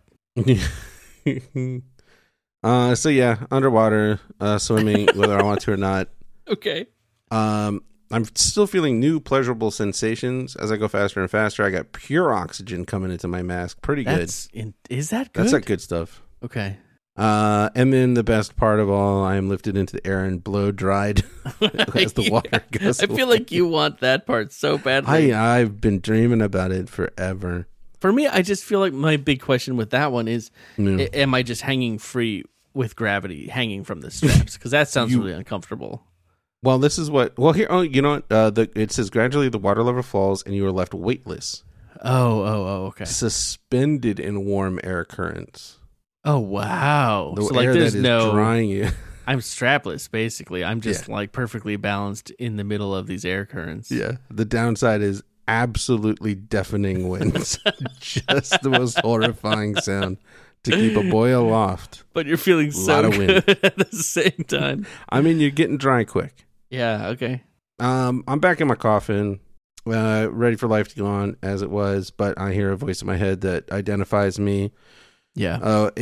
So yeah, underwater, swimming, whether I want to or not. Okay. I'm still feeling new pleasurable sensations as I go faster and faster. I got pure oxygen coming into my mask. Pretty good. Is that good? That's like good stuff. Okay. And then the best part of all, I am lifted into the air and blow dried as the water goes. I feel like you want that part so badly. I've been dreaming about it forever. For me, I just feel like my big question with that one is, Yeah. am I just hanging free with gravity, hanging from the straps? Because that sounds really uncomfortable. Well, this is what. Well, here. Oh, you know what? It says gradually the water level falls and you are left weightless, Oh, okay. suspended in warm air currents. Oh, wow. The So like, air there's that is no. drying you. I'm strapless, basically. I'm just like perfectly balanced in the middle of these air currents. Yeah. The downside is absolutely deafening winds. Just the most horrifying sound to keep a boy aloft. But you're feeling so Lot of wind. good at the same time. I mean, you're getting dry quick. Yeah. Okay. I'm back in my coffin, ready for life to go on as it was, but I hear a voice in my head that identifies me. Yeah.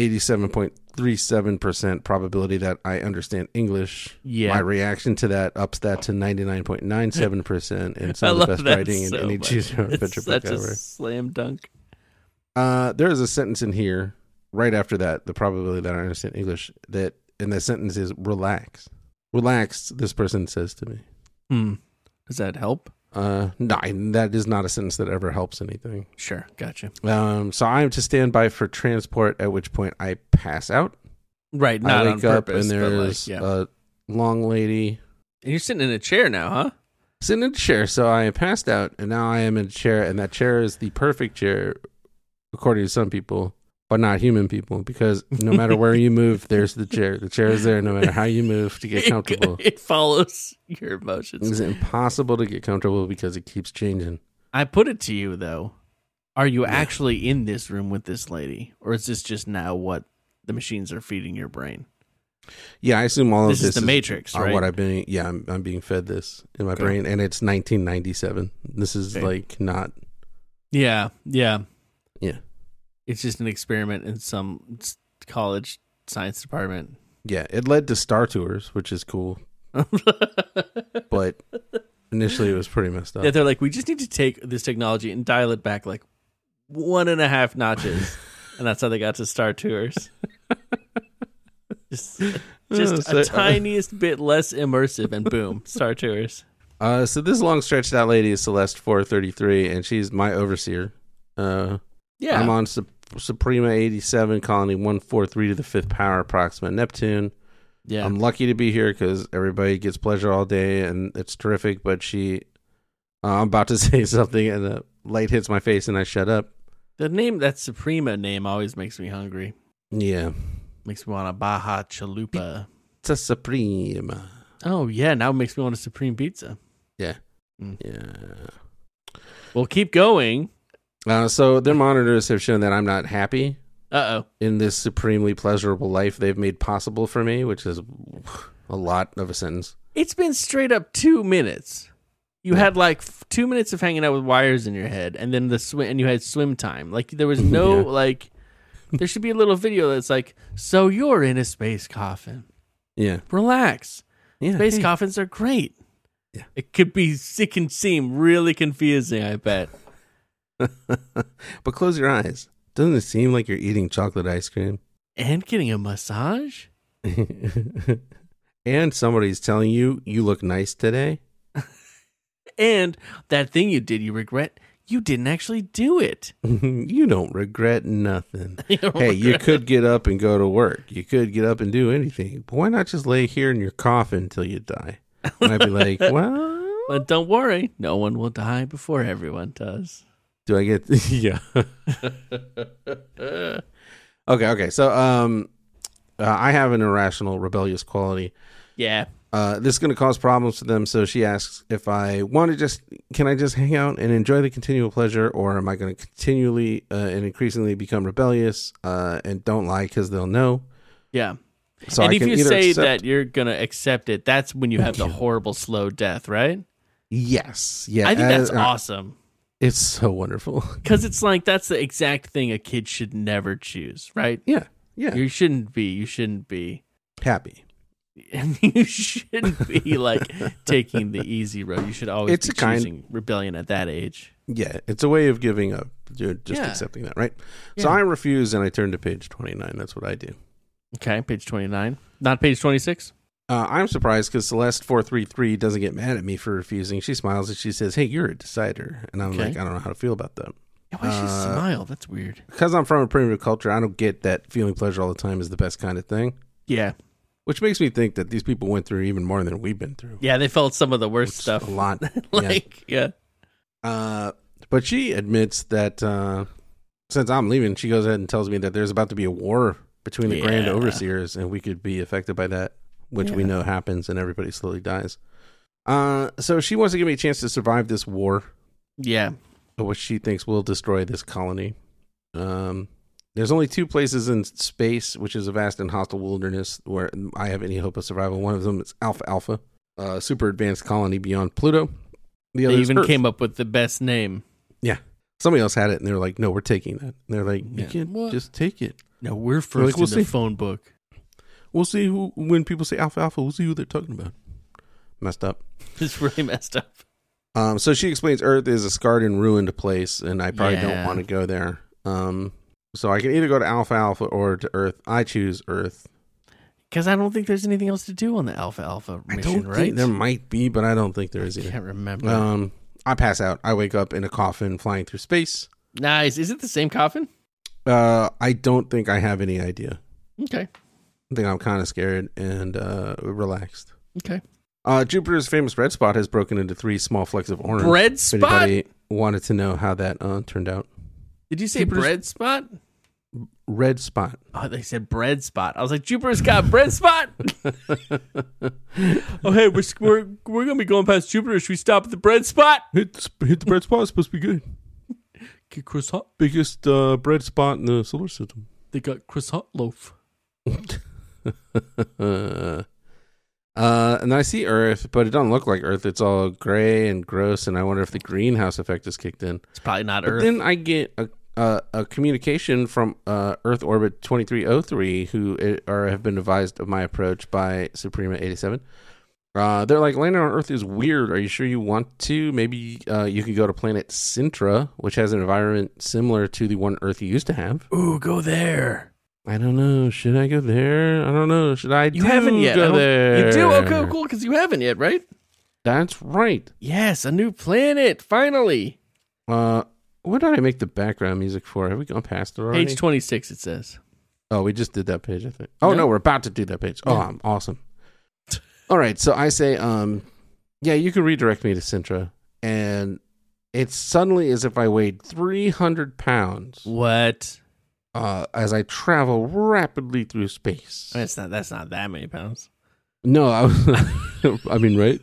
87.37% probability that I understand English. Yeah. My reaction to that ups that to 99.97% and some I of the love best that writing in so any much. choose your own It's adventure book such a ever. slam dunk. There is a sentence in here right after that, the probability that I understand English, that, and the sentence is relax. Relax, this person says to me. Does that help? No, that is not a sentence that ever helps anything. Sure. Gotcha. So I am to stand by for transport, at which point I pass out. Right. I Not on wake up purpose. and but there's like, yeah. a long lady And you're sitting in a chair now, huh? sitting in a chair. So I am passed out, and now I am in a chair, and that chair is the perfect chair, according to some people, but not human people, because no matter where you move, there's the chair. The chair is there no matter how you move to get comfortable. It follows your emotions. It's impossible to get comfortable because it keeps changing. I put it to you, though. Are you actually in this room with this lady? Or is this just now what the machines are feeding your brain? Yeah, I assume all of This this is the Matrix, right? What I've been, yeah, I'm being fed this in my brain, and it's 1997. This is Okay. like not, Yeah. yeah. It's just an experiment in some college science department. Yeah, it led to Star Tours, which is cool. But initially it was pretty messed up. Yeah, they're like, we just need to take this technology and dial it back like 1.5 notches. And that's how they got to Star Tours. just a tiniest bit less immersive, and boom, Star Tours. So this long stretched out lady is Celeste 433, and she's my overseer. Yeah. I'm on Suprema 87, colony 143 to the 5th power, approximate Neptune. Yeah. I'm lucky to be here because everybody gets pleasure all day, and it's terrific. But I'm about to say something, and the light hits my face, and I shut up. That Suprema name always makes me hungry. Yeah. Makes me want a Baja Chalupa. It's a Suprema. Oh, yeah. Now it makes me want a Supreme Pizza. Yeah. Mm. Yeah. Well, keep going. So their monitors have shown that I'm not happy Uh-oh. in this supremely pleasurable life they've made possible for me, which is a lot of a sentence. It's been straight up 2 minutes. You had like 2 minutes of hanging out with wires in your head, and then and you had swim time. Like there was no like. There should be a little video that's like, so you're in a space coffin. Yeah. Relax. Yeah. Space coffins are great. Yeah. It can seem really confusing, I bet. But close your eyes. Doesn't it seem like you're eating chocolate ice cream? And getting a massage? And somebody's telling you look nice today. And that thing you did you regret, you didn't actually do it. You don't regret nothing. don't Hey, you regret could get up and go to work. You could get up and do anything. But why not just lay here in your coffin until you die? And I'd be like, well, But don't worry, no one will die before everyone does. do I get yeah. Okay. So I have an irrational, rebellious quality. Yeah. This is going to cause problems for them. So she asks if I want to can I just hang out and enjoy the continual pleasure, or am I going to continually and increasingly become rebellious and don't lie because they'll know? Yeah. So and I if can you either say accept- that you're going to accept it, that's when you have the horrible slow death, right? Yes. Yeah. I think that's awesome. It's so wonderful. Because it's like, that's the exact thing a kid should never choose, right? Yeah. Yeah. You shouldn't be. Happy. And you shouldn't be like taking the easy road. You should always It's be a kind- choosing rebellion at that age. Yeah. It's a way of giving up. You're just Yeah. accepting that, right? So Yeah. I refuse and I turn to page 29. That's what I do. Okay, page 29. Not page 26? I'm surprised because Celeste 433 doesn't get mad at me for refusing. She smiles and she says, "Hey, you're a decider," and I'm Okay. like, I don't know how to feel about that. Why does she smile? That's weird. Because I'm from a primitive culture, I don't get that feeling pleasure all the time is the best kind of thing. Yeah. Which makes me think that these people went through even more than we've been through. Yeah, they felt some of the worst Which is stuff. a lot. Yeah. But she admits that since I'm leaving, she goes ahead and tells me that there's about to be a war between the Grand Yeah. Overseers, and we could be affected by that, which we Yeah. know happens, and everybody slowly dies. So she wants to give me a chance to survive this war, Yeah. which she thinks will destroy this colony. There's only 2 places in space, which is a vast and hostile wilderness, where I have any hope of survival. One of them is Alpha Alpha, a super advanced colony beyond Pluto. The other They is even Earth. came up with the best name. Yeah. Somebody else had it, and they were like, no, we're taking that. And they're like, you Yeah. can't What? just take it. No, we're like, first we'll in the see. phone book. We'll see when people say Alpha Alpha, we'll see who they're talking about. Messed up. It's really messed up. So she explains Earth is a scarred and ruined place, and I probably don't Yeah. want to go there. So I can either go to Alpha Alpha or to Earth. I choose Earth. Because I don't think there's anything else to do on the Alpha Alpha I mission, don't right? think there might be, but I don't think there is I either. can't remember. I pass out. I wake up in a coffin flying through space. Nice. Is it the same coffin? I don't think I have any idea. Okay. I think I'm kind of scared and relaxed. Okay. Jupiter's famous red spot has broken into 3 small flecks of orange. Bread If spot? anybody wanted to know how that turned out. Did you say Jupiter's- bread spot? Red spot. Oh, they said bread spot. I was like, Jupiter's got bread spot. Oh, hey, we're gonna be going past Jupiter. Should we stop at the bread spot? Hit the bread spot. It's supposed to be good. Get croissant. Biggest bread spot in the solar system. They got croissant loaf. And I see Earth, but it doesn't look like Earth. It's all gray and gross, and I wonder if the greenhouse effect is kicked in. It's probably not But Earth. then I get a communication from Earth Orbit 2303, who have been advised of my approach by Suprema 87. They're like, landing on Earth is weird. Are you sure you want to? Maybe you could go to planet Sintra, which has an environment similar to the one Earth used to have. Ooh, go there. I don't know. Should I go there? I don't know. Should I You haven't yet. go there? You do? Okay, cool, because you haven't yet, right? That's right. Yes, a new planet, finally. What did I make the background music for? Have we gone past it already? Page 26, it says. Oh, we just did that page, I think. Oh, No. no, we're about to do that page. Oh, Yeah. I'm awesome. All right, so I say, yeah, you can redirect me to Sintra. And it's suddenly as if I weighed 300 pounds What? as I travel rapidly through space. That's not that many pounds. No, I was, I mean, right?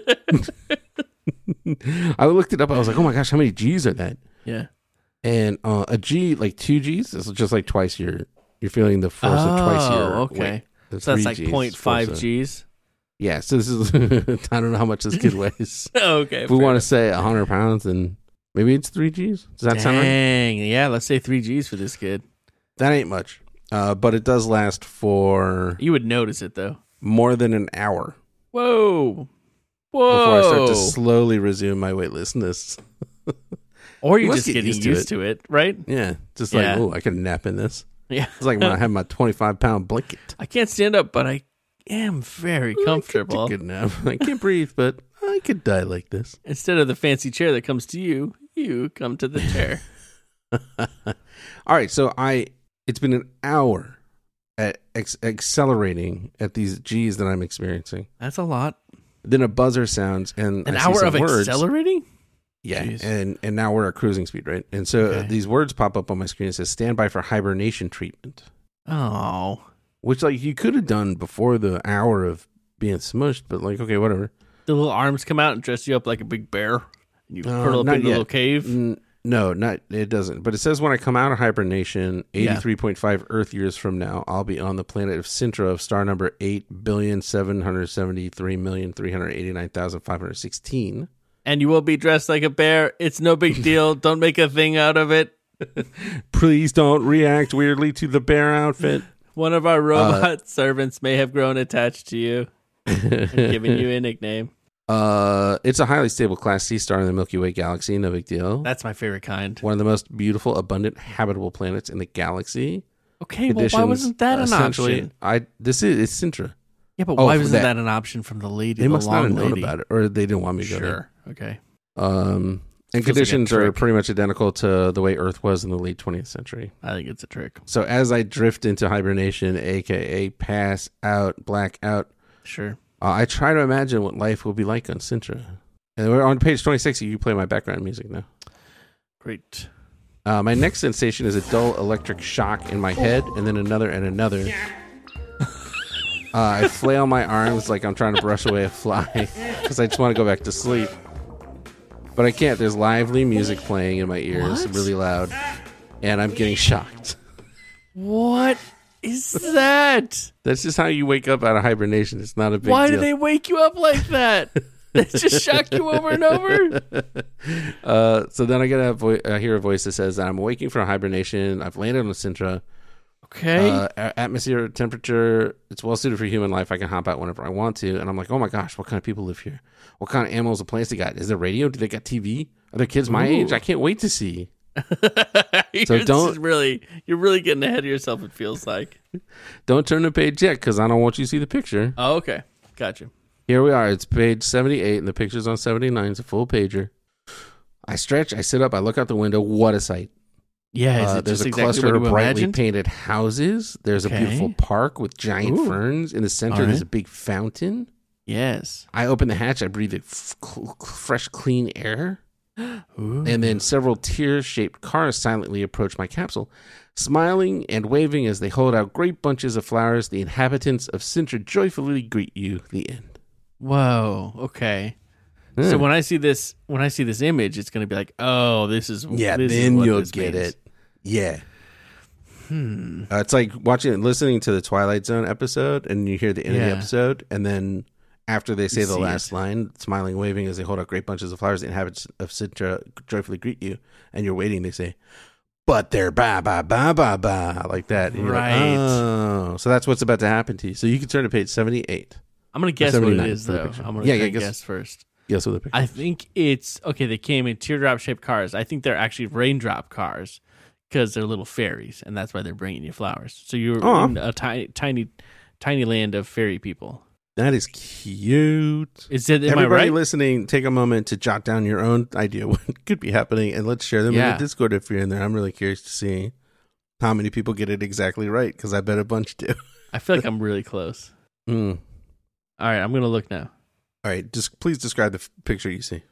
I looked it up. I was like, oh my gosh, how many G's are that? Yeah. And a G, like 2 G's, is just like twice you're feeling the force of twice your okay. weight. So that's 3 like Gs, 0.5 force of- G's. Yeah, so this is, I don't know how much this kid weighs. Okay. If we want to say 100 pounds, then maybe it's 3 G's. Does that sound right? Dang. Yeah, let's say 3 G's for this kid. That ain't much. But it does last for You would notice it, though. more than an hour Whoa. before I start Whoa. to slowly resume my weightlessness. Or You you're must just get getting used to used to it, right? Yeah, just Yeah. like, oh, I can nap in this. Yeah. It's like when I have my 25-pound blanket. I can't stand up, but I am very comfortable. Good enough. I can't breathe, but I could die like this. Instead of the fancy chair that comes to you, you come to the chair. All right, so it's been an hour at accelerating at these G's that I'm experiencing. That's a lot. Then a buzzer sounds, and An I see hour some of words. accelerating? Yeah, Jeez. and now we're at cruising speed, right? And so Okay. these words pop up on my screen. It says "stand by for hibernation treatment," Oh. which like you could have done before the hour of being smushed, but like okay, whatever. The little arms come out and dress you up like a big bear. And you curl up not in a yet. little cave. No, not it doesn't. But it says when I come out of hibernation, 83.5 Earth years from now, I'll be on the planet of Sintra of star number 8,773,389,516. And you will be dressed like a bear. It's no big deal. Don't make a thing out of it. Please don't react weirdly to the bear outfit. One of our robot servants may have grown attached to you and given you a nickname. It's a highly stable Class C star in the Milky Way galaxy. No big deal. That's my favorite kind. One of the most beautiful, abundant, habitable planets in the galaxy. Okay, well, why wasn't that an option? It's Sintra. Yeah, but Oh, why for wasn't that. that an option from the lady? They the must not long have known lady? about it, or they didn't want me to go there. Sure. Okay. And like a conditions are trick. pretty much identical to the way Earth was in the late 20th century. I think it's a trick. So as I drift into hibernation, aka pass out, black out, Sure. I try to imagine what life will be like on Sintra. And we're on page 26. You can play my background music now. Great. My next sensation is a dull electric shock in my head, and then another and another. I flail my arms like I'm trying to brush away a fly because I just want to go back to sleep. But I can't. There's lively music playing in my ears, What? really loud, and I'm getting shocked. What is that? That's just how you wake up out of hibernation. It's not a big Why deal. do they wake you up like that? They just shock you over and over? So then I get I hear a voice that says, I'm waking from hibernation. I've landed on Sintra. Okay. Atmosphere, temperature, it's well suited for human life. I can hop out whenever I want to. And I'm like, oh my gosh, what kind of people live here? What kind of animals and plants they got? Is there radio? Do they got TV? Are there kids my age? I can't wait to see. You're really getting ahead of yourself, it feels like. Don't turn the page yet because I don't want you to see the picture. Oh, okay. Gotcha. Here we are. It's page 78 and the picture's on 79. It's a full pager. I stretch, I sit up, I look out the window. What a sight. Yeah, is it There's just a exactly cluster what of you brightly imagined? painted houses. There's Okay. a beautiful park with giant Ooh. ferns. In the center, All there's right. a big fountain. Yes. I open the hatch. I breathe fresh, clean air. Ooh. And then several tear-shaped cars silently approach my capsule, smiling and waving as they hold out great bunches of flowers. The inhabitants of Sintra joyfully greet you. The end. Whoa. Okay. So when I see this image, it's going to be like, oh, this is Yeah, this is then what you'll this get means. it. Yeah. It's like listening to the Twilight Zone episode, and you hear the end of the Yeah. episode, and then after they say You the see last it. line, smiling, waving as they hold out great bunches of flowers, the inhabitants of Sintra joyfully greet you, and you're waiting. They say, "But they're ba ba ba ba ba," like that. And you're like, Right. oh, so that's what's about to happen to you. So you can turn to page 78. I'm going to guess what it 79 is, for the though. picture. I'm going Yeah, to guess. guess first. Guess what the picture? I think it's okay. They came in teardrop-shaped cars. I think they're actually raindrop cars because they're little fairies, and that's why they're bringing you flowers. So you're Aw. in a tiny land of fairy people. That is cute. Is it? Am I Everybody right? listening, take a moment to jot down your own idea what could be happening, and let's share them in Yeah. the Discord if you're in there. I'm really curious to see how many people get it exactly right, because I bet a bunch do. I feel like I'm really close. Mm. All right, I'm going to look now. All right, just please describe the picture you see.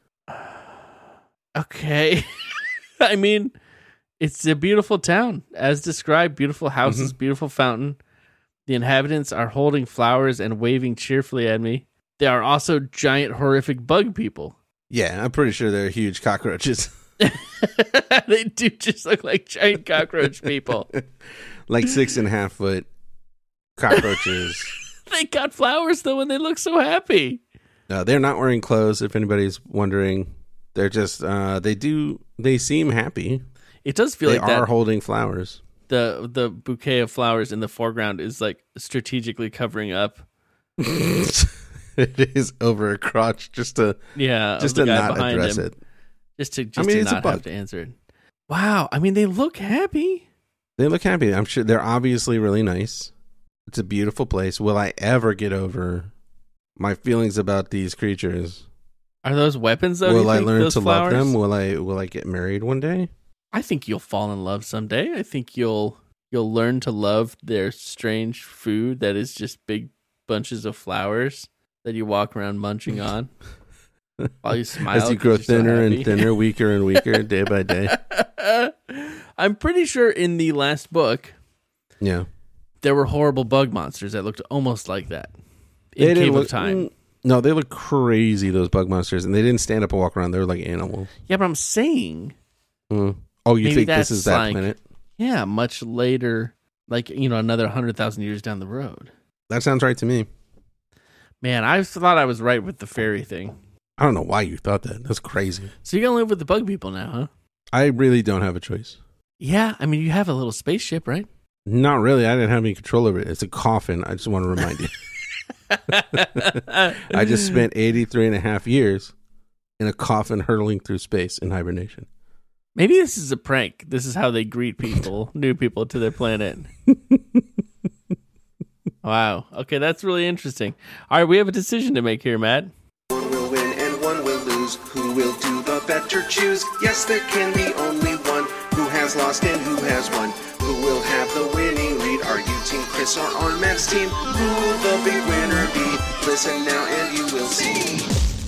Okay. I mean, it's a beautiful town, as described. Beautiful houses, beautiful fountain. The inhabitants are holding flowers and waving cheerfully at me. They are also giant, horrific bug people. Yeah, I'm pretty sure they're huge cockroaches. They do just look like giant cockroach people. Like 6.5 foot cockroaches. They got flowers, though, and they look so happy. No, they're not wearing clothes, if anybody's wondering. They're just, they seem happy. It does feel They like are that holding flowers. the bouquet of flowers in the foreground is like strategically covering up. It is over a crotch just to Of just the to guy not behind address him. it. Just I mean, to it's a not have bug. to answer it. Wow. I mean, they look happy. They look happy. I'm sure they're obviously really nice. It's a beautiful place. Will I ever get over my feelings about these creatures? Are those weapons, though? Will I learn to love them? Will I get married one day? I think you'll fall in love someday. I think you'll learn to love their strange food that is just big bunches of flowers that you walk around munching on while you smile. As you grow thinner and thinner, weaker and weaker, day by day. I'm pretty sure in the last book, yeah, there were horrible bug monsters that looked almost like that in Cave of Time. No, they look crazy, those bug monsters, and they didn't stand up and walk around. They were like animals. Yeah, but I'm saying... Oh, you think this is that like, planet? Yeah, much later, like, another 100,000 years down the road. That sounds right to me. Man, I thought I was right with the fairy thing. I don't know why you thought that. That's crazy. So you're going to live with the bug people now, huh? I really don't have a choice. Yeah, I mean, you have a little spaceship, right? Not really. I didn't have any control over it. It's a coffin. I just want to remind you. I just spent 83 and a half years in a coffin hurtling through space in hibernation. Maybe this is a prank. This is how they greet people, new people to their planet. Wow. Okay, that's really interesting. All right, we have a decision to make here, Matt. One will win and one will lose. Who will do the better choose? Yes, there can be only one. Who has lost and who has won? Who will have the winning lead? Are you Team Chris or on Matt's team? Who will the big winner be? Listen now and you will see.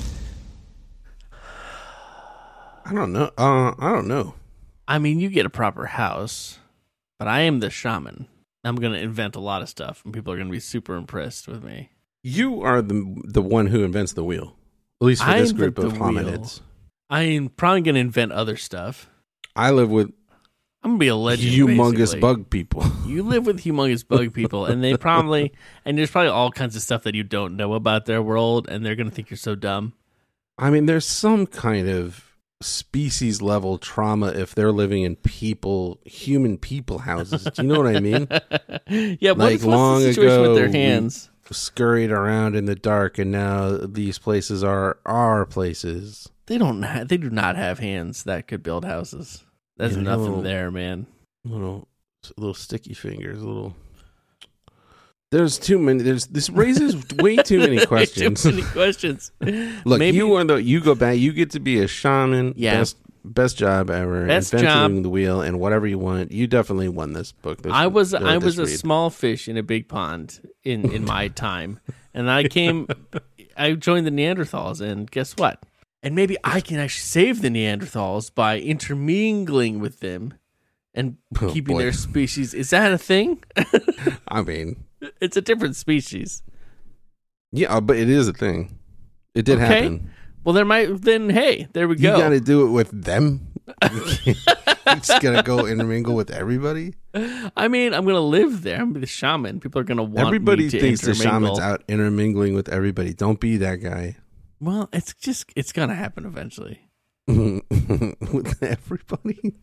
I don't know. I don't know. I mean, you get a proper house, but I am the shaman. I'm going to invent a lot of stuff, and people are going to be super impressed with me. You are the one who invents the wheel, at least for this group of hominids. I'm probably going to invent other stuff. I live with I'm going to be a legend, humongous basically. bug people. You live with humongous bug people, and there's probably all kinds of stuff that you don't know about their world, and they're going to think you're so dumb. I mean, there's some kind of species level trauma if they're living in human people houses. Do you know what I mean? Yeah, like what's long the situation ago, with their hands? we scurried around in the dark, and now these places are our places. They do not have hands that could build houses. There's nothing there, man. Little sticky fingers. There's too many. This raises way too many questions. Too many questions. Look, you go back. You get to be a shaman. Yeah. Best job ever. Inventing the wheel and whatever you want. You definitely won this book. I was a small fish in a big pond in my time, and I joined the Neanderthals, and guess what? And maybe I can actually save the Neanderthals by intermingling with them and keeping their species. Is that a thing? I mean, it's a different species. Yeah, but it is a thing. It did happen. Well, hey, there we go. You got to do it with them. You just got to go intermingle with everybody. I mean, I'm going to live there. I'm going to be the shaman. People are going to want everybody me to thinks the intermingle. shaman's out intermingling with everybody. Don't be that guy. Well, it's going to happen eventually. With everybody?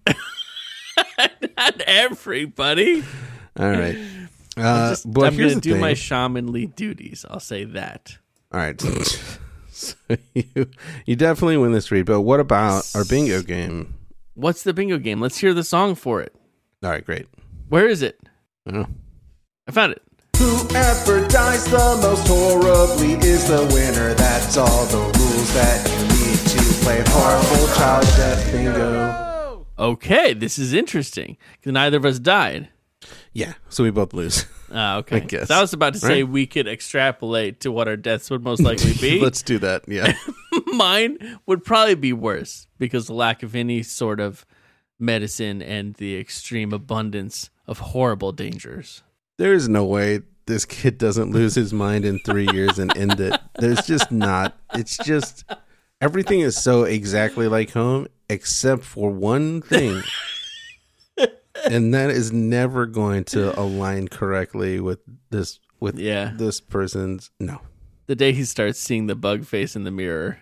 Not everybody. All right. I'm but going to do my shamanly duties. I'll say that. All right. So you definitely win this read, but what about our bingo game? What's the bingo game? Let's hear the song for it. All right, great. Where is it? I don't know. I found it. Whoever dies the most horribly is the winner. That's all the rules that you need to play horrible child death bingo. Okay, this is interesting because neither of us died. Yeah, so we both lose. Okay. I guess. So I was about to say Right? we could extrapolate to what our deaths would most likely be. Let's do that. Yeah. Mine would probably be worse because the lack of any sort of medicine and the extreme abundance of horrible dangers. There is no way this kid doesn't lose his mind in 3 years and end it. There's just not. It's just everything is so exactly like home except for one thing. And that is never going to align correctly with this this person's no. The day he starts seeing the bug face in the mirror.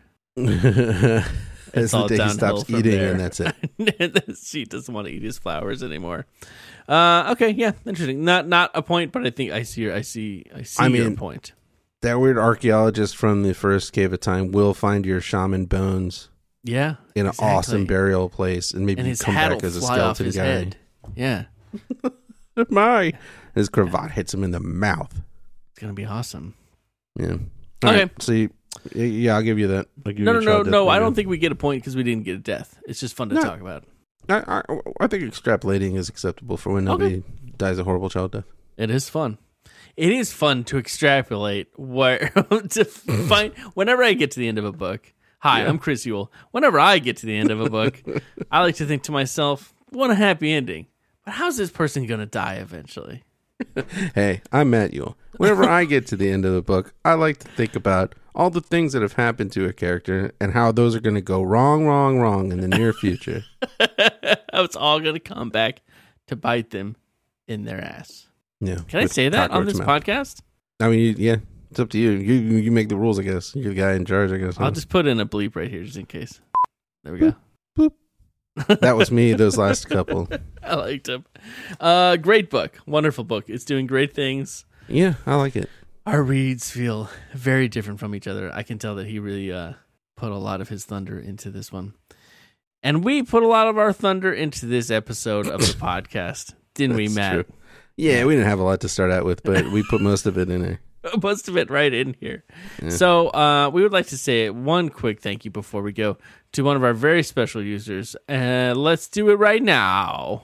It's the all day he downhill stops from eating there. and that's it. She doesn't want to eat his flowers anymore. Okay, yeah, interesting. Not a point, but I think I see your point. That weird archaeologist from the first Cave of Time will find your shaman bones. Yeah. In an awesome burial place, and maybe and you his come hat back will as a fly off skeleton his guy. head. Yeah. My. His cravat hits him in the mouth. It's gonna be awesome. Yeah. Okay. Right, see, yeah, I'll give you that. I'll give you a child death No. I maybe. don't think we get a point because we didn't get a death. It's just fun to No. talk about. I think extrapolating is acceptable for when nobody dies a horrible child death. It is fun. It is fun to extrapolate where to find whenever I get to the end of a book. Hi, I'm Chris Ewell. Whenever I get to the end of a book, I like to think to myself, what a happy ending. But how's this person going to die eventually? Hey, I'm Matt Ewell. Whenever I get to the end of the book, I like to think about all the things that have happened to a character and how those are going to go wrong in the near future. It's all going to come back to bite them in their ass. Yeah. Can I say that on this podcast? I mean, yeah, it's up to you. You make the rules, I guess. You're the guy in charge, I guess. I'll just put in a bleep right here just in case. There we go. Boop. That was me, those last couple. I liked him. Great book. Wonderful book. It's doing great things. Yeah, I like it. Our reads feel very different from each other. I can tell that he really put a lot of his thunder into this one. And we put a lot of our thunder into this episode of the podcast. Didn't we, Matt? True. Yeah, we didn't have a lot to start out with, but we put most of it in there. Most of it right in here. Yeah. So we would like to say one quick thank you before we go to one of our very special users. Let's do it right now.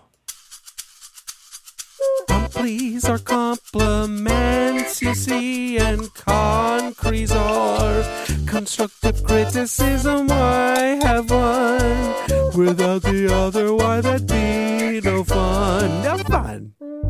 Please are compliments you see, and concretes are constructive criticism. Why have one without the other? Why that be no fun? No fun.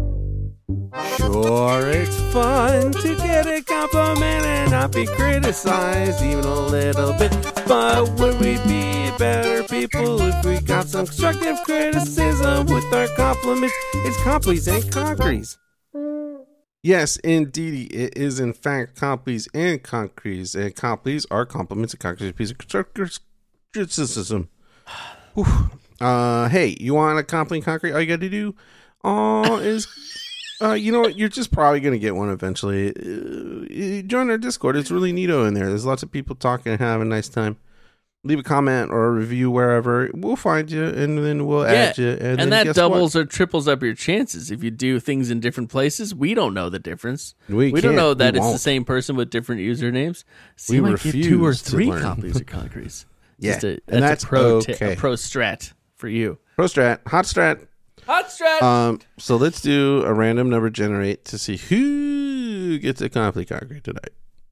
Sure, it's fun to get a compliment and not be criticized even a little bit. But would we be better people if we got some constructive criticism with our compliments? It's complies and concretes. Yes, indeed. It is, in fact, complies and concretes. And complies are compliments and concretes. A piece of constructive criticism. Hey, you want a compliment concrete? All you got to do is... you know what? You're just probably going to get one eventually. Join our Discord. It's really neato in there. There's lots of people talking and having a nice time. Leave a comment or a review wherever. We'll find you, and then we'll add you. And then that doubles or triples up your chances. If you do things in different places, we don't know the difference. We don't know that it's the same person with different usernames. So we might get 2 or 3 copies of concretes. Yeah, that's a pro okay. A pro strat for you. Pro strat. Hot strat. Hot strat. So let's do a random number generate to see who gets a complete concrete tonight.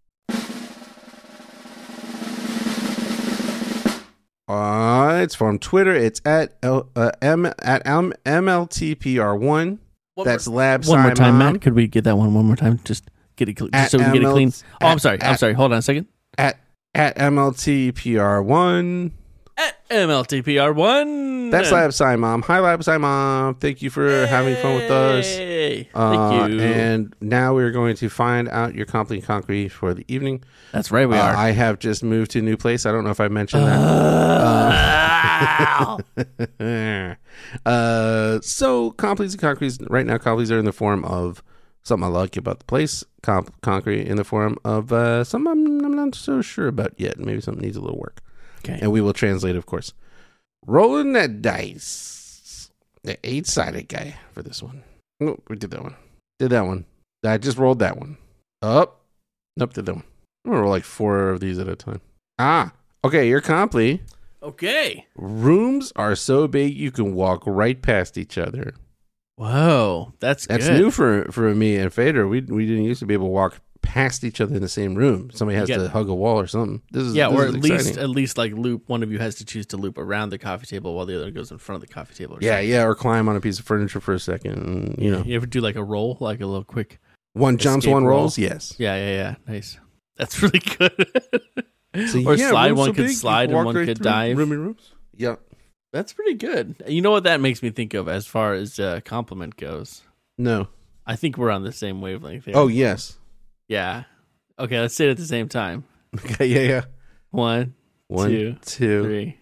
It's from Twitter. It's at MLTPR1. That's Lab One more time, Simon. Matt. Could we get that one more time? Just get it just so we can get it clean. Oh, I'm sorry. Hold on a second. At MLTPR1. At MLTPR1. That's Lab Simon. Hi, Lab Simon. Thank you for having fun with us. Thank you. And now we're going to find out your complete concrete for the evening. That's right, we are. I have just moved to a new place. I don't know if I mentioned that. So completes and concretes. Right now, completes are in the form of something I like about the place. Concrete in the form of something I'm not so sure about yet. Maybe something needs a little work. Okay. And we will translate, of course. Rolling that dice. The 8-sided guy for this one. Oh, we did that one. I just rolled that one. Up. Nope, did that one. I'm going to roll like 4 of these at a time. Okay, you're comply. Okay. Rooms are so big you can walk right past each other. Whoa, that's good. new for me and Fader. We didn't used to be able to walk past each other in the same room. Somebody has to hug a wall or something. Or at least like loop. One of you has to choose to loop around the coffee table while the other goes in front of the coffee table. Or climb on a piece of furniture for a second. And, you know, you ever do like a roll, like a little quick one jumps, one rolls? Yes. Yeah. Nice. That's really good. So, or slide. One could slide and one could dive. Rooms. Yeah. That's pretty good. You know what that makes me think of as far as compliment goes? No. I think we're on the same wavelength here. Oh, yes. Yeah. Okay, let's say it at the same time. Okay, yeah. 1, 2, 3.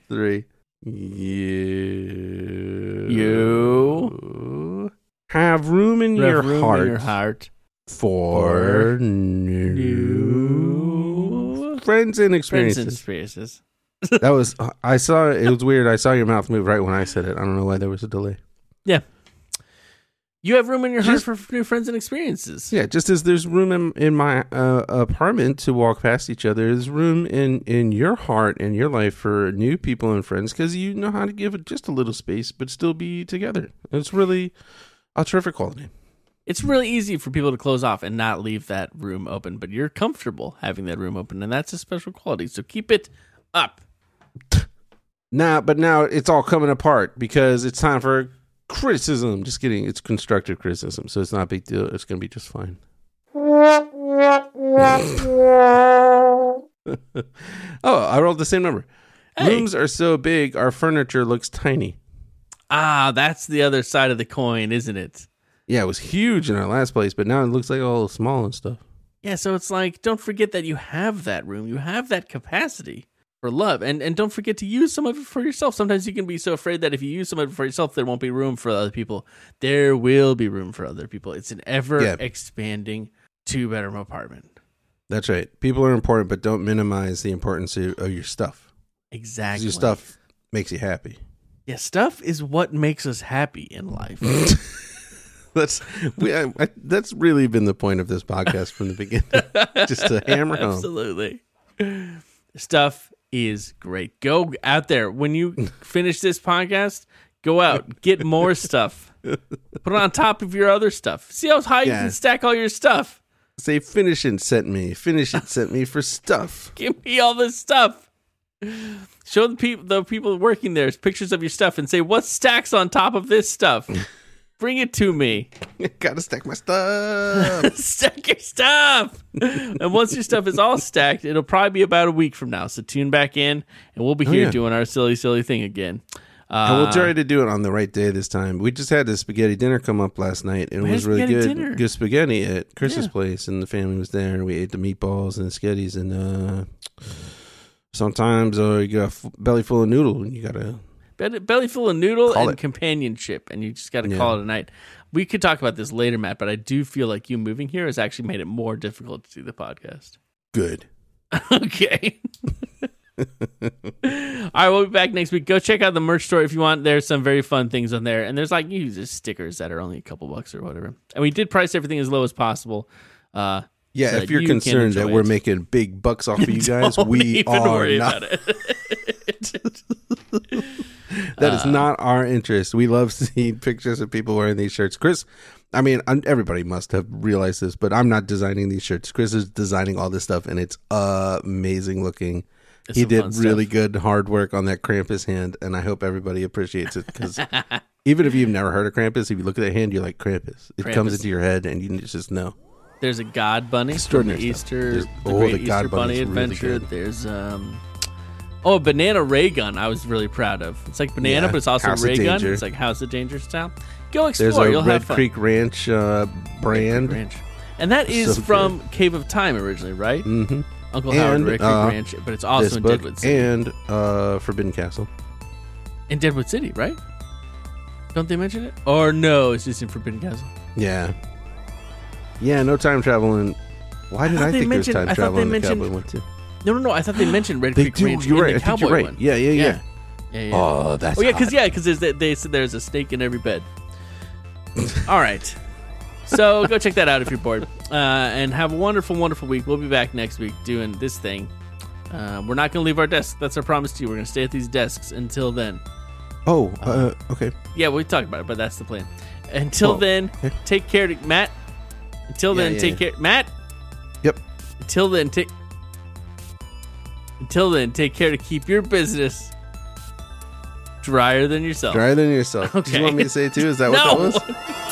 You have room in your heart for new friends and experiences. That was I saw it was weird. I saw your mouth move right when I said it. I don't know why there was a delay. Yeah. You have room in your heart for new friends and experiences. Yeah, just as there's room in my apartment to walk past each other, there's room in your heart and your life for new people and friends because you know how to give it just a little space but still be together. It's really a terrific quality. It's really easy for people to close off and not leave that room open, but you're comfortable having that room open, and that's a special quality. So keep it up. But now it's all coming apart because it's time for criticism. Just kidding. It's constructive criticism, so it's not a big deal. It's going to be just fine. I rolled the same number. Hey. Rooms are so big, our furniture looks tiny. Ah, that's the other side of the coin, isn't it? Yeah, it was huge in our last place, but now it looks like all small and stuff. Yeah, so it's like, don't forget that you have that room. You have that capacity for love. And don't forget to use some of it for yourself. Sometimes you can be so afraid that if you use some of it for yourself, there won't be room for other people. There will be room for other people. It's an ever-expanding two-bedroom apartment. That's right. People are important, but don't minimize the importance of your stuff. Exactly. Your stuff makes you happy. Yeah, stuff is what makes us happy in life. That's really been the point of this podcast from the beginning. Just to hammer home. Absolutely. Stuff is great. Go out there. When you finish this podcast, go out. Get more stuff. Put it on top of your other stuff. See how high you can stack all your stuff. Say, finish it, sent me. Finish it, sent me for stuff. Give me all this stuff. Show the people working there pictures of your stuff and say, what stacks on top of this stuff? Bring it to me. Gotta stack my stuff. Stack your stuff. And once your stuff is all stacked, it'll probably be about a week from now. So tune back in, and we'll be here doing our silly thing again. And we'll try to do it on the right day this time. We just had this spaghetti dinner come up last night, and it was really good. Dinner. Good spaghetti at Chris's place, and the family was there, and we ate the meatballs and the sketties, and sometimes you got a belly full of noodle, and you gotta... Belly full of noodle and companionship, and you just got to call it a night. We could talk about this later, Matt, but I do feel like you moving here has actually made it more difficult to do the podcast. Good. Okay. All right, we'll be back next week. Go check out the merch store if you want. There's some very fun things on there, and there's like just stickers that are only a couple bucks or whatever. And we did price everything as low as possible. So if you're concerned that we're making big bucks off of you guys, we are not. That is not our interest. We love seeing pictures of people wearing these shirts. Chris, I mean, everybody must have realized this, but I'm not designing these shirts. Chris is designing all this stuff, and it's amazing looking. He did really good hard work on that Krampus hand, and I hope everybody appreciates it, because even if you've never heard of Krampus, if you look at that hand, you're like, Krampus. It comes into your head, and you just know. There's a God Bunny from the Easter, the Easter Bunny Adventure. Really, there's a banana ray gun I was really proud of. It's like banana, but it's also House ray gun. It's like House of Danger style. Go explore. There's a You'll Red have fun. Creek Ranch brand. Ranch. And that is from Cave of Time originally, right? Mm-hmm. Uncle Howard, Red Creek Ranch, but it's also in Deadwood City. And Forbidden Castle. In Deadwood City, right? Don't they mention it? Or no, it's just in Forbidden Castle. Yeah. Yeah, no time traveling. Why did I think there was time travel in the Cowboy one too? No. I thought they mentioned Red Creek Ranch in the Cowboy one. Yeah. Oh, that's because they said there's a snake in every bed. All right. So go check that out if you're bored. And have a wonderful, wonderful week. We'll be back next week doing this thing. We're not going to leave our desk. That's our promise to you. We're going to stay at these desks until then. Okay. Yeah, we talked about it, but that's the plan. Until then, take care, Matt. Until then, take care, Matt. Yep. Until then, take care to keep your business drier than yourself. Drier than yourself. Okay. Did you want me to say it too? Is that what that was?